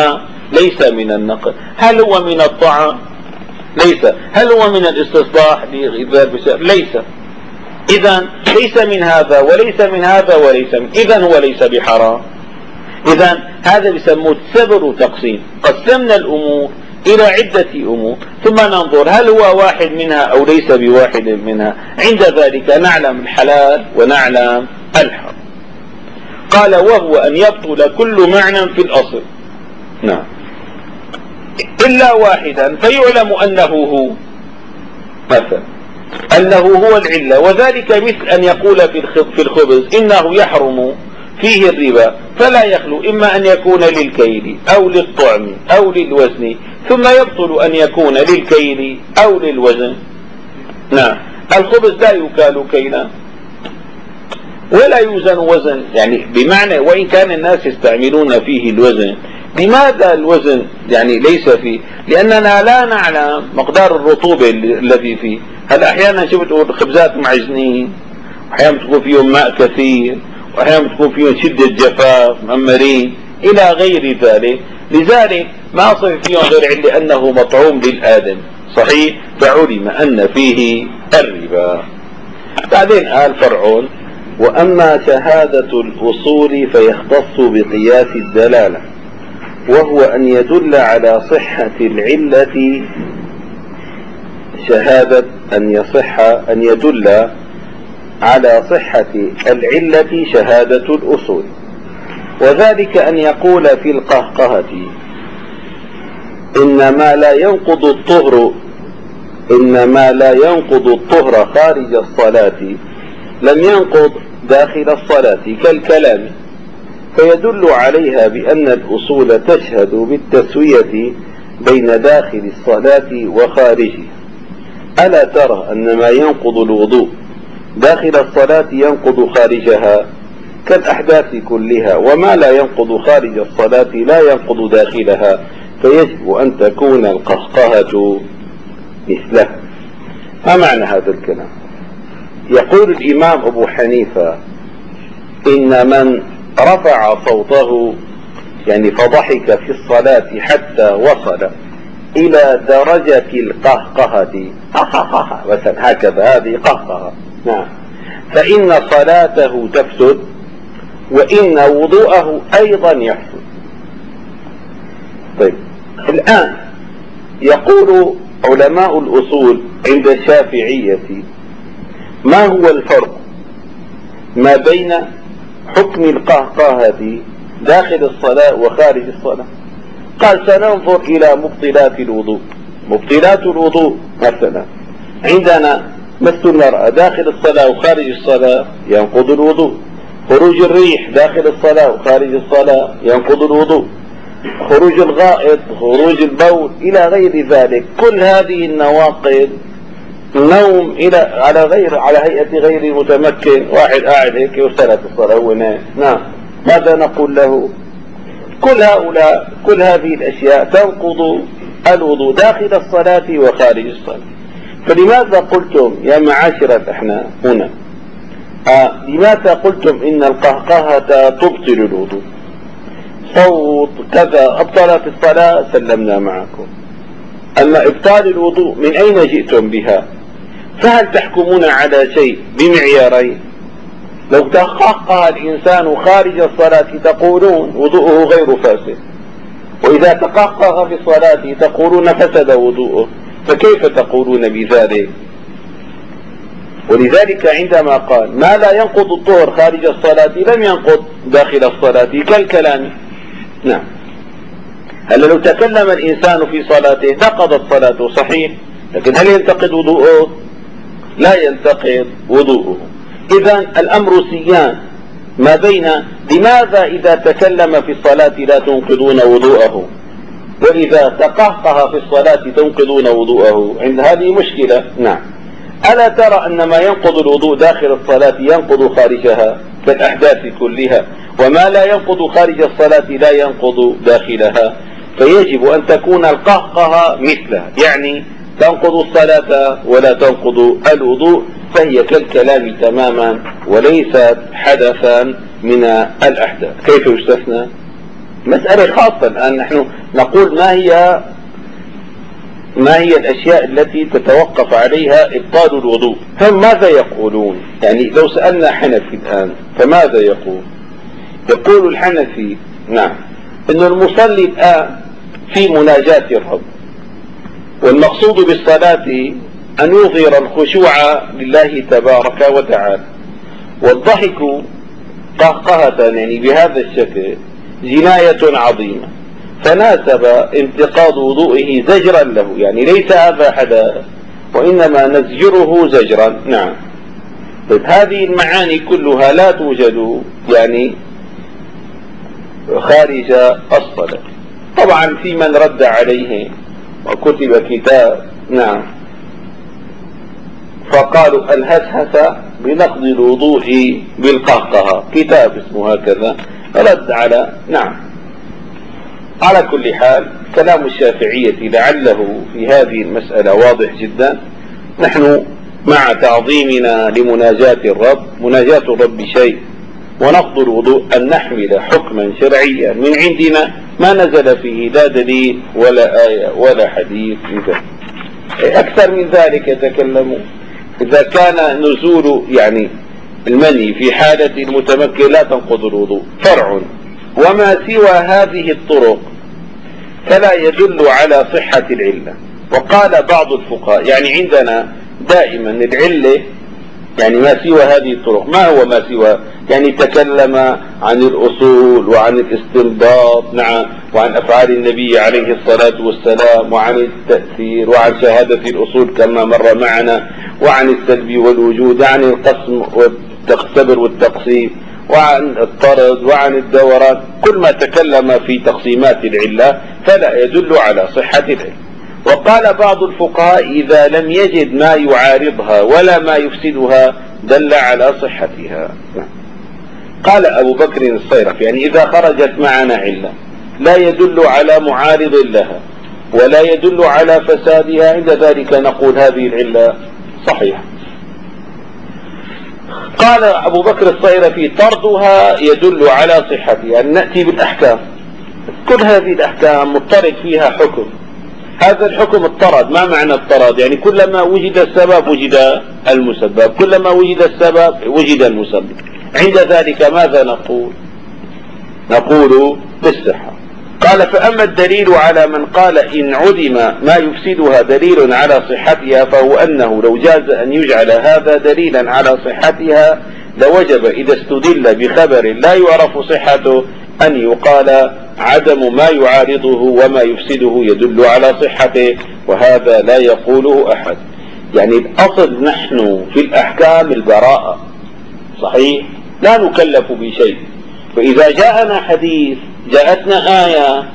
ليس من النقل. هل هو من الطعام؟ ليس. هل هو من الاستصلاح لإذا ليس. إذا ليس من هذا وليس من هذا وليس من، إذا هو ليس بحرام. إذا هذا بسموه سبر وتقسيم، قسمنا الأمور إلى عدة أمور ثم ننظر هل هو واحد منها أو ليس بواحد منها، عند ذلك نعلم الحلال ونعلم الحرام. قال وهو أن يبطل كل معنى في الأصل، نعم، إلا واحدا فيعلم أنه هو، مثلا أنه هو العلة، وذلك مثل أن يقول في الخبز إنه يحرم فيه الربا، فلا يخلو إما أن يكون للكيل أو للطعم أو للوزن، ثم يبطل أن يكون للكيل أو للوزن. نعم، الخبز لا يكال كيلا ولا يوزن وزن، يعني بمعنى وإن كان الناس يستعملون فيه الوزن، لماذا الوزن يعني ليس فيه؟ لأننا لا نعلم مقدار الرطوبة الذي فيه. هل أحيانا شفت خبزات معجنين، وأحيانا تكون فيهم ماء كثير، وأحيانا تكون فيهم شدة جفاف مأمرين إلى غير ذلك، لذلك ما أصف فيهم غير لأنه مطعوم للآدم صحيح، فعلم أن فيه الربا. بعدين قال فرعون وأما شهادة الأصول فيختص بقياس الدلالة، وهو أن يدل على صحة العلة، شهادة أن يدل على صحة العلة شهادة الأصول، وذلك أن يقول في القهقهة إنما لا ينقض الطهر خارج الصلاة لم ينقض داخل الصلاة كالكلام، فيدل عليها بأن الأصول تشهد بالتسوية بين داخل الصلاة وخارجها. ألا ترى أن ما ينقض الوضوء داخل الصلاة ينقض خارجها كالأحداث كلها، وما لا ينقض خارج الصلاة لا ينقض داخلها، فيجب أن تكون القهقهة مثله. ما معنى هذا الكلام؟ يقول الإمام أبو حنيفة إن من رفع صوته يعني فضحك في الصلاة حتى وصل إلى درجة القهقهة مثلا هكذا، هذه قهقهة، نعم، فإن صلاته تفسد وإن وضوءه أيضا يفسد. طيب الآن يقول علماء الأصول عند الشافعية ما هو الفرق ما بين حكم القهقهة داخل الصلاة وخارج الصلاة؟ قال سننظر إلى مبطلات الوضوء. مبطلات الوضوء مثلا عندنا مس المرأة داخل الصلاة وخارج الصلاة ينقض الوضوء، خروج الريح داخل الصلاة وخارج الصلاة ينقض الوضوء، خروج الغائط، خروج البول إلى غير ذلك، كل هذه النواقض. النوم على هيئة غير متمكن، واحد قاعد هيك وصلت الصلاة هو نايم، نعم، ماذا نقول له؟ كل هذه الأشياء تنقض الوضوء داخل الصلاة وخارج الصلاة. فلماذا قلتم يا معاشر الأحناف هنا لماذا قلتم إن القهقهة تبطل الوضوء؟ صوت كذا أبطلت الصلاة، سلمنا معكم. أما إبطال الوضوء من أين جئتم بها؟ فهل تحكمون على شيء بمعيارين؟ لو تقهقه الإنسان خارج الصلاة تقولون وضوءه غير فاسد، وإذا تقهقه في الصلاة تقولون فسد وضوءه، فكيف تقولون بذلك؟ ولذلك عندما قال ما لا ينقض الطهر خارج الصلاة لم ينقض داخل الصلاة كالكلام. نعم، هل لو تكلم الإنسان في صلاته نقضت صلاته صحيح، لكن هل ينتقد وضوءه؟ لا ينتقد وضوءه. إذا الأمر سيان ما بين لماذا إذا تكلم في الصلاة لا تنقضون وضوءه، وإذا تقهقه في الصلاة تنقضون وضوءه، عند هذه مشكلة. نعم، ألا ترى أن ما ينقض الوضوء داخل الصلاة ينقض خارجها كالأحداث كلها، وما لا ينقض خارج الصلاة لا ينقض داخلها، فيجب أن تكون القهقهة مثلها، يعني تنقض الصلاة ولا تنقض الوضوء، فهي كالكلام تماما وليست حدثا من الأحداث. كيف يستثنى؟ مسألة خاصة. الآن نحن نقول ما هي الأشياء التي تتوقف عليها إبطال الوضوء. هم ماذا يقولون؟ يعني لو سألنا حنفي الآن فماذا يقول؟ يقول الحنفي نعم إن المصلي الآن في مناجاة الرب، والمقصود بالصلاة أن يظهر الخشوع لله تبارك وتعالى، والضحك قهقهة يعني بهذا الشكل جناية عظيمة، فناسب انتقاض وضوئه زجرا له، يعني ليس هذا حدث وإنما نزجره زجرا. نعم. هذه المعاني كلها لا توجد يعني خارج الصلاة. طبعا في من رد عليه وكتب كتاب نعم فقالوا الهسهس بنقض الوضوء بالقهقهة، كتاب اسمه هكذا رد على نعم. على كل حال كلام الشافعية لعله في هذه المسألة واضح جدا. نحن مع تعظيمنا لمناجاة الرب، مناجاة الرب شيء، ونقض الوضوء أن نحمل حكما شرعيا من عندنا ما نزل فيه لا دليل ولا آية ولا حديث في ذلك. أكثر من ذلك يتكلمون إذا كان نزول يعني المني في حالة المتمكن لا تنقض الوضوء فرع، وما سوى هذه الطرق فلا يدل على صحة العلة. وقال بعض الفقهاء يعني عندنا دائما العلة يعني ما سوى هذه الطرق. ما هو ما سوى؟ يعني تكلم عن الأصول وعن الاستنباط نعم، وعن أفعال النبي عليه الصلاة والسلام، وعن التأثير، وعن شهادة الأصول كما مر معنا، وعن السلب والوجود، عن القسم والتقسيم والتقسيم، وعن الطرد، وعن الدوران. كل ما تكلم في تقسيمات العلة فلا يدل على صحة العلة. وقال بعض الفقهاء إذا لم يجد ما يعارضها ولا ما يفسدها دل على صحتها. قال أبو بكر الصيرف يعني إذا خرجت معنا علة لا يدل على معارض لها ولا يدل على فسادها، عند ذلك نقول هذه العلة صحيحة. قال أبو بكر الصيرفي طردها يدل على صحتها، يعني نأتي بالأحكام، كل هذه الأحكام مضطرد فيها حكم، هذا الحكم اضطرد. ما معنى اضطرد؟ يعني كلما وجد السبب وجد المسبب، كلما وجد السبب وجد المسبب. عند ذلك ماذا نقول؟ نقول بالصحة. قال فأما الدليل على من قال إن عدم ما يفسدها دليل على صحتها فهو أنه لو جاز أن يجعل هذا دليلا على صحتها لوجب إذا استدل بخبر لا يعرف صحته أن يقال عدم ما يعارضه وما يفسده يدل على صحته، وهذا لا يقوله أحد. يعني الأصل نحن في الأحكام البراءة، صحيح؟ لا نكلف بشيء. فإذا جاءنا حديث، جاءتنا آية،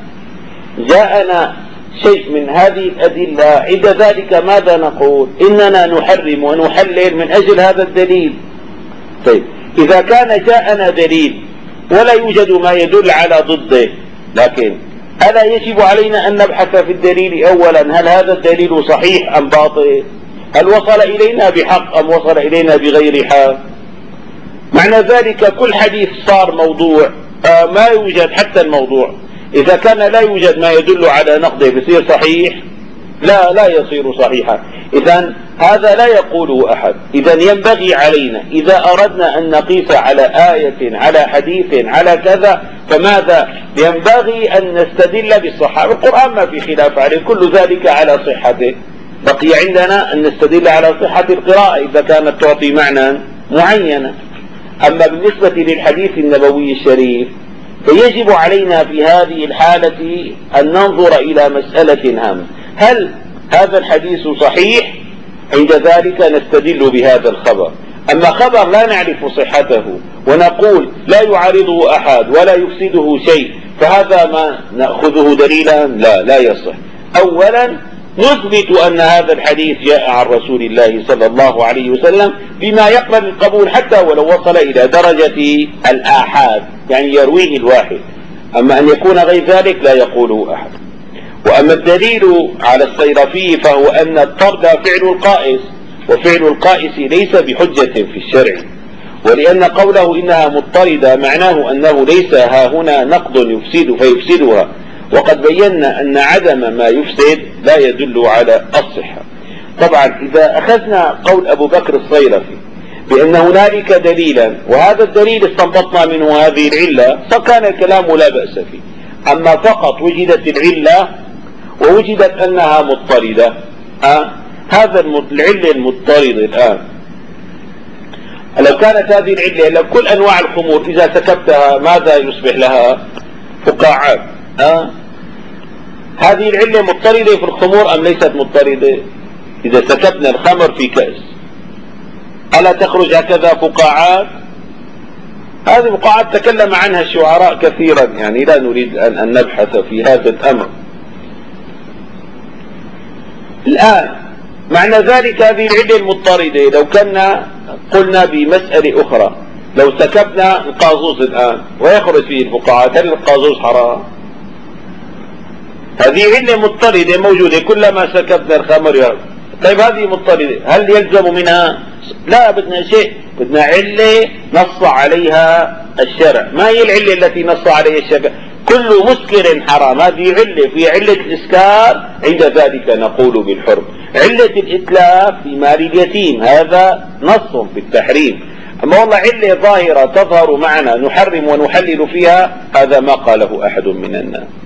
جاءنا شيء من هذه الأدلة، عند ذلك ماذا نقول؟ إننا نحرم ونحلل من أجل هذا الدليل. طيب إذا كان جاءنا دليل ولا يوجد ما يدل على ضده، لكن ألا يجب علينا أن نبحث في الدليل أولا هل هذا الدليل صحيح أم باطل؟ هل وصل إلينا بحق أم وصل إلينا بغير حق؟ معنى ذلك كل حديث صار موضوع ما يوجد حتى الموضوع إذا كان لا يوجد ما يدل على نقضه بيصير صحيح؟ لا يصير صحيحا. إذن هذا لا يقوله أحد. إذن ينبغي علينا إذا أردنا أن نقيس على آية على حديث على كذا فماذا؟ ينبغي أن نستدل بالصحة. القرآن ما في خلاف عليه، كل ذلك على صحته. بقي عندنا أن نستدل على صحة القراءة إذا كانت تعطي معنى معينا. أما بالنسبة للحديث النبوي الشريف فيجب علينا في هذه الحالة أن ننظر إلى مسألة هامة، هل هذا الحديث صحيح؟ عند ذلك نستدل بهذا الخبر. أما خبر لا نعرف صحته ونقول لا يعارضه أحد ولا يفسده شيء فهذا ما نأخذه دليلا؟ لا يصح. أولا نثبت أن هذا الحديث جاء عن رسول الله صلى الله عليه وسلم بما يقبل القبول حتى ولو وصل إلى درجة الآحاد، يعني يرويه الواحد. أما أن يكون غير ذلك لا يقوله أحد. وأما الدليل على الصيرفي فهو أن الطرد فعل القائس، وفعل القائس ليس بحجة في الشرع. ولأن قوله إنها مضطردة معناه أنه ليس ها هنا نقض يفسد فيفسدها، وقد بينا أن عدم ما يفسد لا يدل على الصحة. طبعا إذا أخذنا قول أبو بكر الصيرفي بأن هنالك دليلا وهذا الدليل استنبطنا منه هذه العلة فكان الكلام لا بأس فيه. أما فقط وجدت العلة ووجدت أنها مضطردة، هذا العلة المضطردة الآن لو كانت هذه العلة لو كل أنواع الخمور إذا سكبتها ماذا يصبح لها؟ فقاعات. هذه العلة مضطردة في الخمور أم ليست مضطردة؟ إذا سكبنا الخمر في كأس ألا تخرج هكذا فقاعات؟ هذه الفقاعات تكلم عنها الشعراء كثيرا، يعني لا نريد أن نبحث في هذا الأمر الآن. معنى ذلك هذه العلة المضطردة لو كنا قلنا بمسألة أخرى لو سكبنا القاصوص الآن ويخرج فيه الفقاعات هل القاصوص حرام؟ هذه علة مضطردة موجودة كلما سكبنا الخمر. طيب هذه مضطردة هل يلزم منها؟ لا، بدنا شيء، بدنا علة نص عليها الشرع. ما هي العلة التي نص عليها الشرع؟ كل مسكر حرام، هذه علة. في علة الإسكار عند ذلك نقول بالحرم. علة الإتلاف في مال اليتيم هذا نص في التحريم. أما والله علة ظاهرة تظهر معنا نحرم ونحلل فيها هذا ما قاله أحد من الناس.